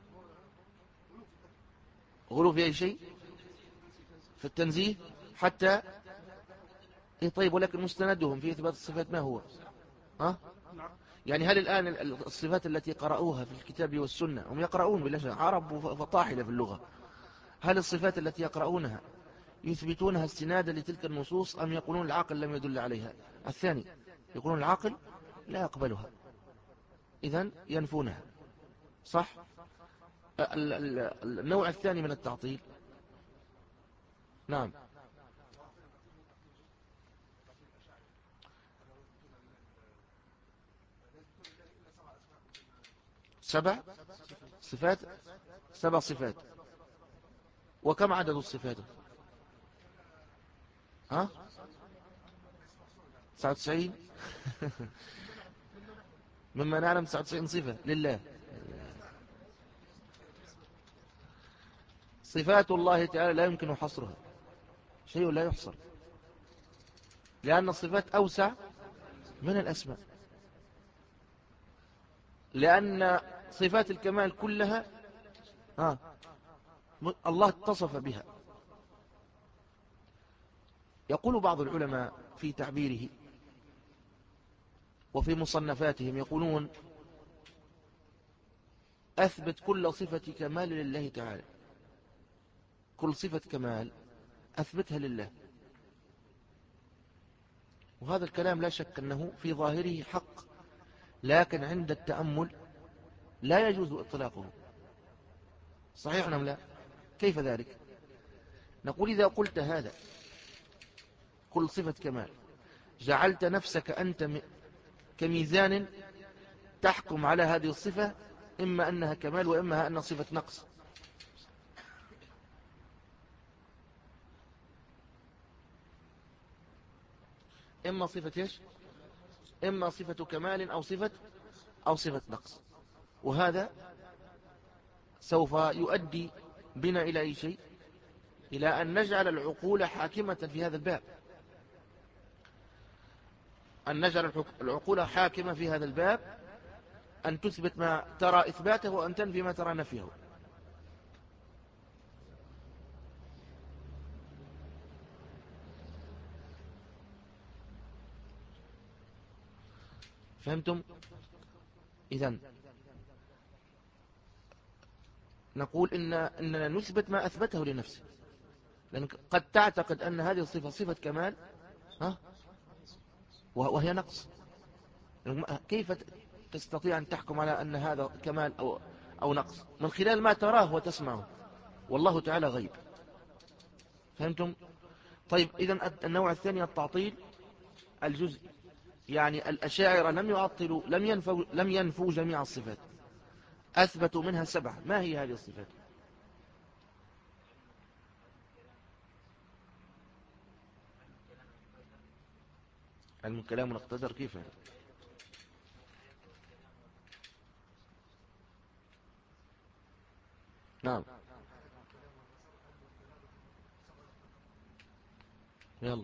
غلوا في أي شيء؟ في التنزيه حتى إيه؟ طيب ولكن مستندهم في إثبات الصفات ما هو؟ ها؟ يعني هل الآن الصفات التي قرأوها في الكتاب والسنة، هم يقرؤون بلا شك، عرب فطاحلة في اللغة، هل الصفات التي يقرؤونها يثبتونها استنادا لتلك النصوص أم يقولون العقل لم يدل عليها؟ الثاني، يقولون العقل لا يقبلها، إذن ينفونها، صح؟ النوع الثاني من التعطيل، نعم، سبع صفات، سبع صفات. وكم عدد الصفات؟ ها؟ تسعة وتسعين مما نعلم تسعة وتسعين صفة لله. صفات الله تعالى لا يمكن حصرها، شيء لا يحصر، لأن الصفات أوسع من الأسماء، لأن صفات الكمال كلها ها الله اتصف بها. يقول بعض العلماء في تعبيره وفي مصنفاتهم، يقولون أثبت كل صفة كمال لله تعالى، كل صفة كمال أثبتها لله. وهذا الكلام لا شك أنه في ظاهره حق، لكن عند التأمل لا يجوز إطلاقه. صحيح أم لا؟ كيف ذلك؟ نقول إذا قلت هذا كل صفة كمال، جعلت نفسك أنت كميزان تحكم على هذه الصفة، إما أنها كمال وإما أنها صفة نقص. إما صفة إيش؟ إما صفة كمال أو صفة أو صفة نقص. وهذا سوف يؤدي بنا إلى أي شيء؟ إلى أن نجعل العقول حاكمة في هذا الباب، أن نجعل العقول حاكمة في هذا الباب، أن تثبت ما ترى إثباته وأن تنفي ما ترى نفيه. فهمتم؟ إذن نقول إن إننا نثبت ما أثبته لنفسه، لأن قد تعتقد أن هذه الصفة صفة كمال ها وهي نقص. كيف تستطيع أن تحكم على أن هذا كمال أو أو نقص؟ من خلال ما تراه وتسمعه، والله تعالى غيب. فهمتم؟ طيب إذن النوع الثاني التعطيل الجزئي، يعني الأشاعرة لم يعطلوا، لم ينفوا لم ينفوا جميع الصفات، أثبتوا منها سبعة. ما هي هذه الصفات؟ علم الكلام والقدر، كيف هذا؟ نعم، يلا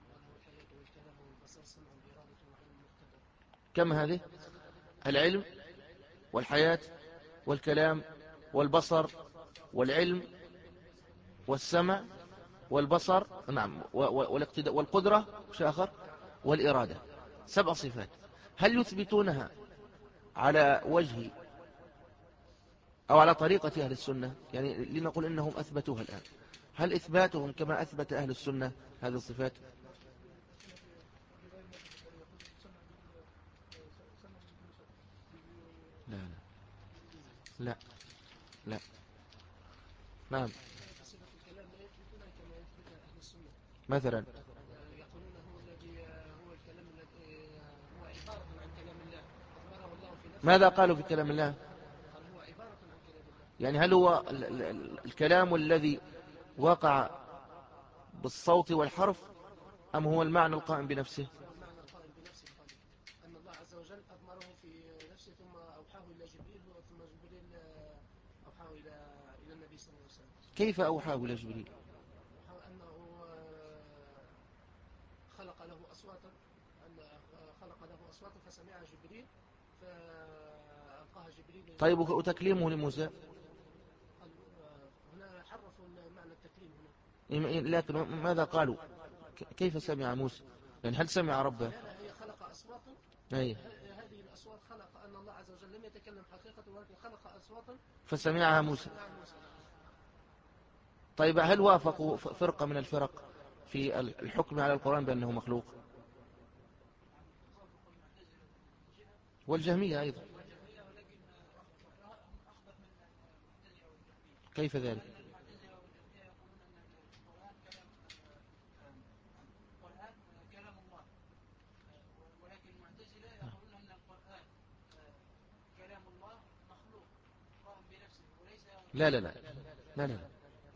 كم هذه؟ العلم والحياة والكلام والبصر والعلم والسمع والبصر، نعم، والاقتداء والقدرة، وش آخر؟ والإرادة. سبع صفات. هل يثبتونها على وجه أو على طريقة أهل السنة؟ يعني لنقول إنهم أثبتوها الآن، هل إثباتهم كما أثبت أهل السنة هذه الصفات؟ لا لا لا لا. نعم. مثلا يقولون هو الذي هو الكلام الذي هو عبارة عن كلام الله أخبره الله في نفسه. ماذا قالوا في كلام الله؟ قال هو عبارة عن كلام الله. يعني هل هو ال ال ال الكلام الذي وقع بالصوت والحرف، أم هو المعنى القائم بنفسه؟ هو المعنى القائم بنفسه. قال أن الله عز وجل أضمره في نفسه ثم أوحاه إلى جبريل ثم جبريل أوحاه إلى إلى النبي صلى الله عليه وسلم. كيف أوحاه إلى جبريل؟ أوحاه أنه خلق له أصواتا، أن خلق له أصواتا فسمعها جبريل فألقاها جبريل. طيب وتكليمه لموسى؟ هنا حرفوا معنى التكليم هنا. لكن ماذا قالوا؟ كيف سمع موسى؟ يعني هل سمع ربه؟ لا، هي خلق أصواتا. أي. هذه الأصوات خلق أن الله عز وجل لم يتكلم حقيقة ولكن خلق أصواتا فسمعها موسى. طيب هل وافقوا فرقة من الفرق في الحكم على القرآن بأنه مخلوق؟ والجهمية أيضا. كيف ذلك؟ لا لا لا لا لا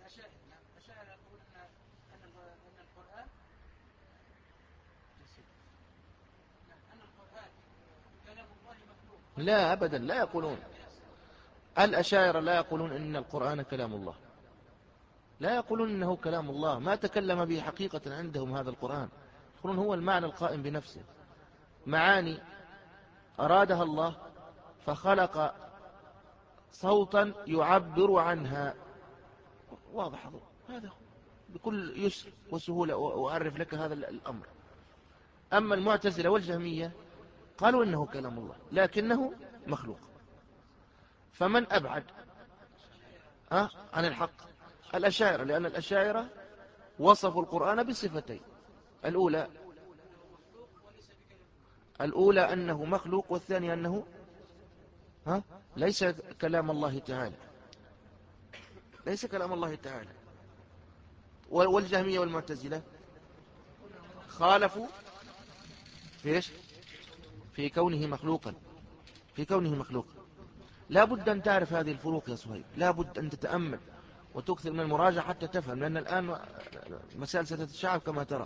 لا أبدا، لا يقولون. الأشاعرة لا يقولون إن القرآن كلام الله، لا يقولون إنه كلام الله، ما تكلم به حقيقة عندهم هذا القرآن. يقولون هو المعنى القائم بنفسه، معاني أرادها الله فخلق صوتا يعبر عنها. واضح هذا بكل يسر وسهولة، وأعرف لك هذا الأمر. أما المعتزلة والجهمية قالوا إنه كلام الله لكنه مخلوق. فمن أبعد أه عن الحق؟ الأشاعرة، لأن الأشاعرة وصفوا القرآن بصفتين: الأولى الأولى أنه مخلوق، والثانية أنه ها ليس كلام الله تعالى، ليس كلام الله تعالى. والجهمية والمعتزلة خالفوا في إيش؟ في كونه مخلوقا، في كونه مخلوقا. لا بد أن تعرف هذه الفروق يا صهيب، لا بد أن تتأمل وتكثر من المراجعة حتى تفهم، لأن الآن مسائل ستتشعب كما ترى.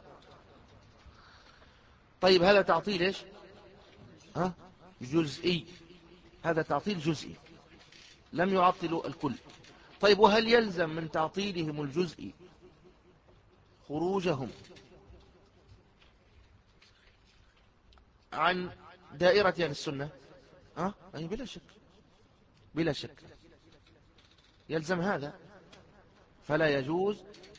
طيب هذا تعطيل إيش؟ ها جزئي، هذا تعطيل جزئي، لم يعطلوا الكل. طيب وهل يلزم من تعطيلهم الجزئي خروجهم عن دائرة أهل السنة؟ أه؟ أي بلا شك، بلا شك يلزم هذا. فلا يجوز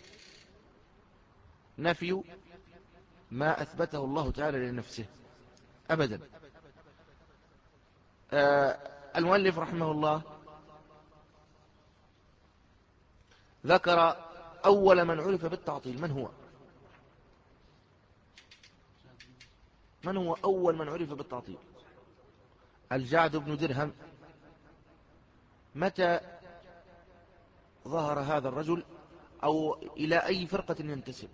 نفي ما أثبته الله تعالى لنفسه أبدا. آه المؤلف رحمه الله ذكر أول من عرف بالتعطيل. من هو؟ من هو أول من عرف بالتعطيل؟ الجعد بن درهم. متى ظهر هذا الرجل، أو إلى أي فرقة ينتسب؟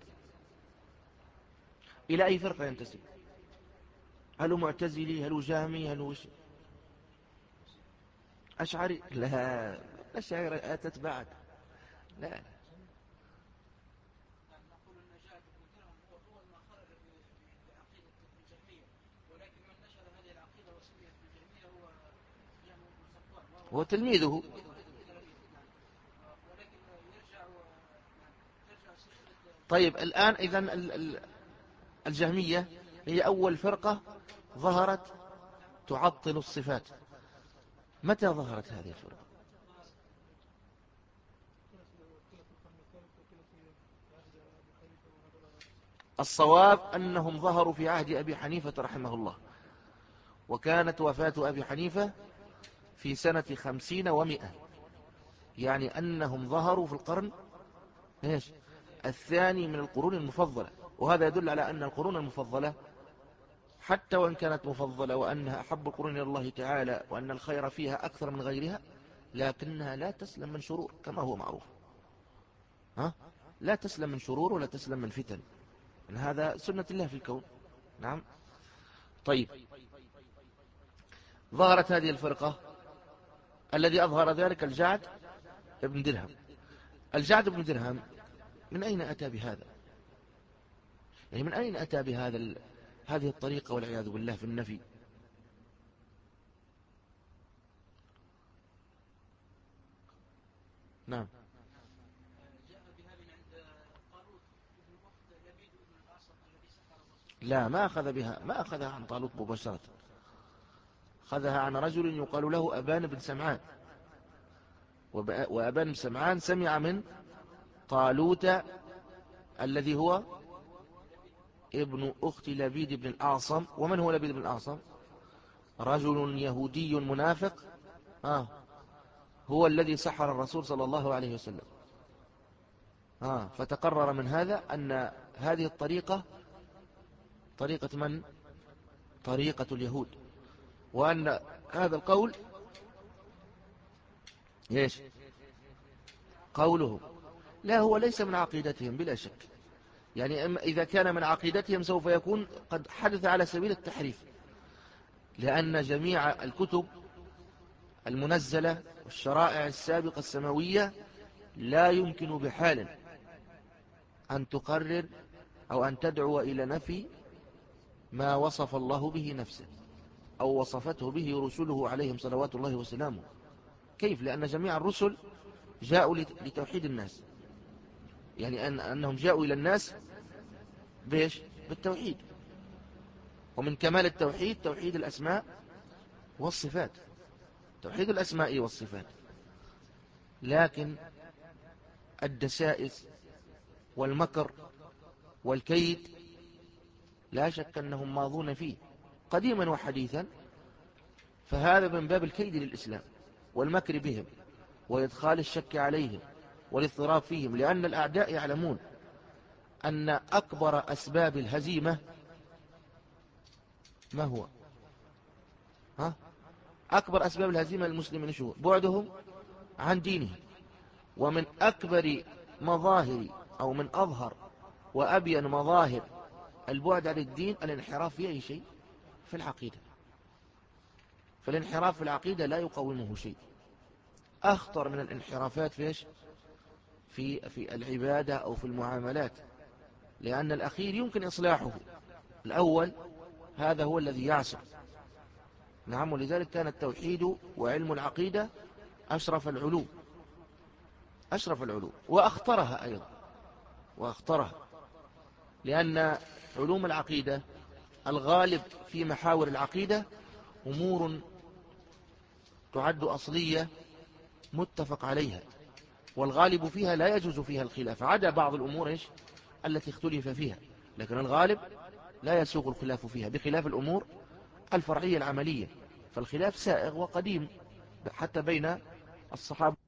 إلى أي فرقة ينتسب؟ هل هو معتزلي؟ هل هو جهمي؟ هل هو أشعري؟ لا، الأشاعرة أتت بعد. لا هو تلميذه. طيب الآن إذن الجهمية هي أول فرقة ظهرت تعطل الصفات. متى ظهرت هذه الفرقة؟ الصواب أنهم ظهروا في عهد أبي حنيفة رحمه الله، وكانت وفاة أبي حنيفة في سنة خمسين ومئة، يعني أنهم ظهروا في القرن إيش الثاني من القرون المفضلة. وهذا يدل على أن القرون المفضلة حتى وإن كانت مفضلة وأنها أحب القرون إلى الله تعالى وأن الخير فيها أكثر من غيرها، لكنها لا تسلم من شرور كما هو معروف. ها؟ لا تسلم من شرور ولا تسلم من فتن، إن هذا سنة الله في الكون. نعم. طيب، ظهرت هذه الفرقة، الذي أظهر ذلك الجعد بن درهم. الجعد بن درهم من أين أتى بهذا؟ يعني من أين أتى بهذا ال... هذه الطريقة والعياذ بالله في النفي؟ نعم. لا، ما أخذ بها، ما أخذها عن طالوت مباشرة، أخذها عن رجل يقال له أبان بن سمعان، وأبان بن سمعان سمع من طالوت الذي هو ابن أخت لبيد بن الأعصم. ومن هو لبيد بن الأعصم؟ رجل يهودي منافق، آه هو الذي سحر الرسول صلى الله عليه وسلم. آه فتقرر من هذا أن هذه الطريقة طريقة من؟ طريقة اليهود، وأن هذا القول ايش قولهم؟ لا، هو ليس من عقيدتهم بلا شك، يعني إذا كان من عقيدتهم سوف يكون قد حدث على سبيل التحريف، لأن جميع الكتب المنزلة والشرائع السابقة السماوية لا يمكن بحال أن تقرر أو أن تدعو إلى نفي ما وصف الله به نفسه أو وصفته به رسله عليهم صلوات الله وسلامه. كيف؟ لأن جميع الرسل جاءوا لتوحيد الناس، يعني أن أنهم جاءوا إلى الناس بيش؟ بالتوحيد. ومن كمال التوحيد توحيد الأسماء والصفات، توحيد الأسماء والصفات. لكن الدسائس والمكر والكيد لا شك أنهم ماضون فيه قديما وحديثا، فهذا من باب الكيد للإسلام والمكر بهم وإدخال الشك عليهم والاضطراب فيهم، لأن الأعداء يعلمون أن أكبر أسباب الهزيمة ما هو؟ ها؟ أكبر أسباب الهزيمة للمسلمين شو؟ بعدهم عن دينهم. ومن أكبر مظاهر أو من أظهر وأبين مظاهر البعد عن الدين الانحراف في أي شيء؟ في العقيدة. فالانحراف في العقيدة لا يقومه شيء. أخطر من الانحرافات في إيش؟ في في العبادة أو في المعاملات، لأن الأخير يمكن إصلاحه، الأول هذا هو الذي يعصر. نعم. ولذلك كان التوحيد وعلم العقيدة أشرف العلوم، أشرف العلوم وأخطرها أيضا، وأخطرها، لأن علوم العقيدة الغالب في محاور العقيدة أمور تعد أصلية متفق عليها، والغالب فيها لا يجوز فيها الخلاف، عدا بعض الأمور إيش التي اختلف فيها، لكن الغالب لا يسوغ الخلاف فيها، بخلاف الأمور الفرعية العملية، فالخلاف سائغ وقديم حتى بين الصحابة.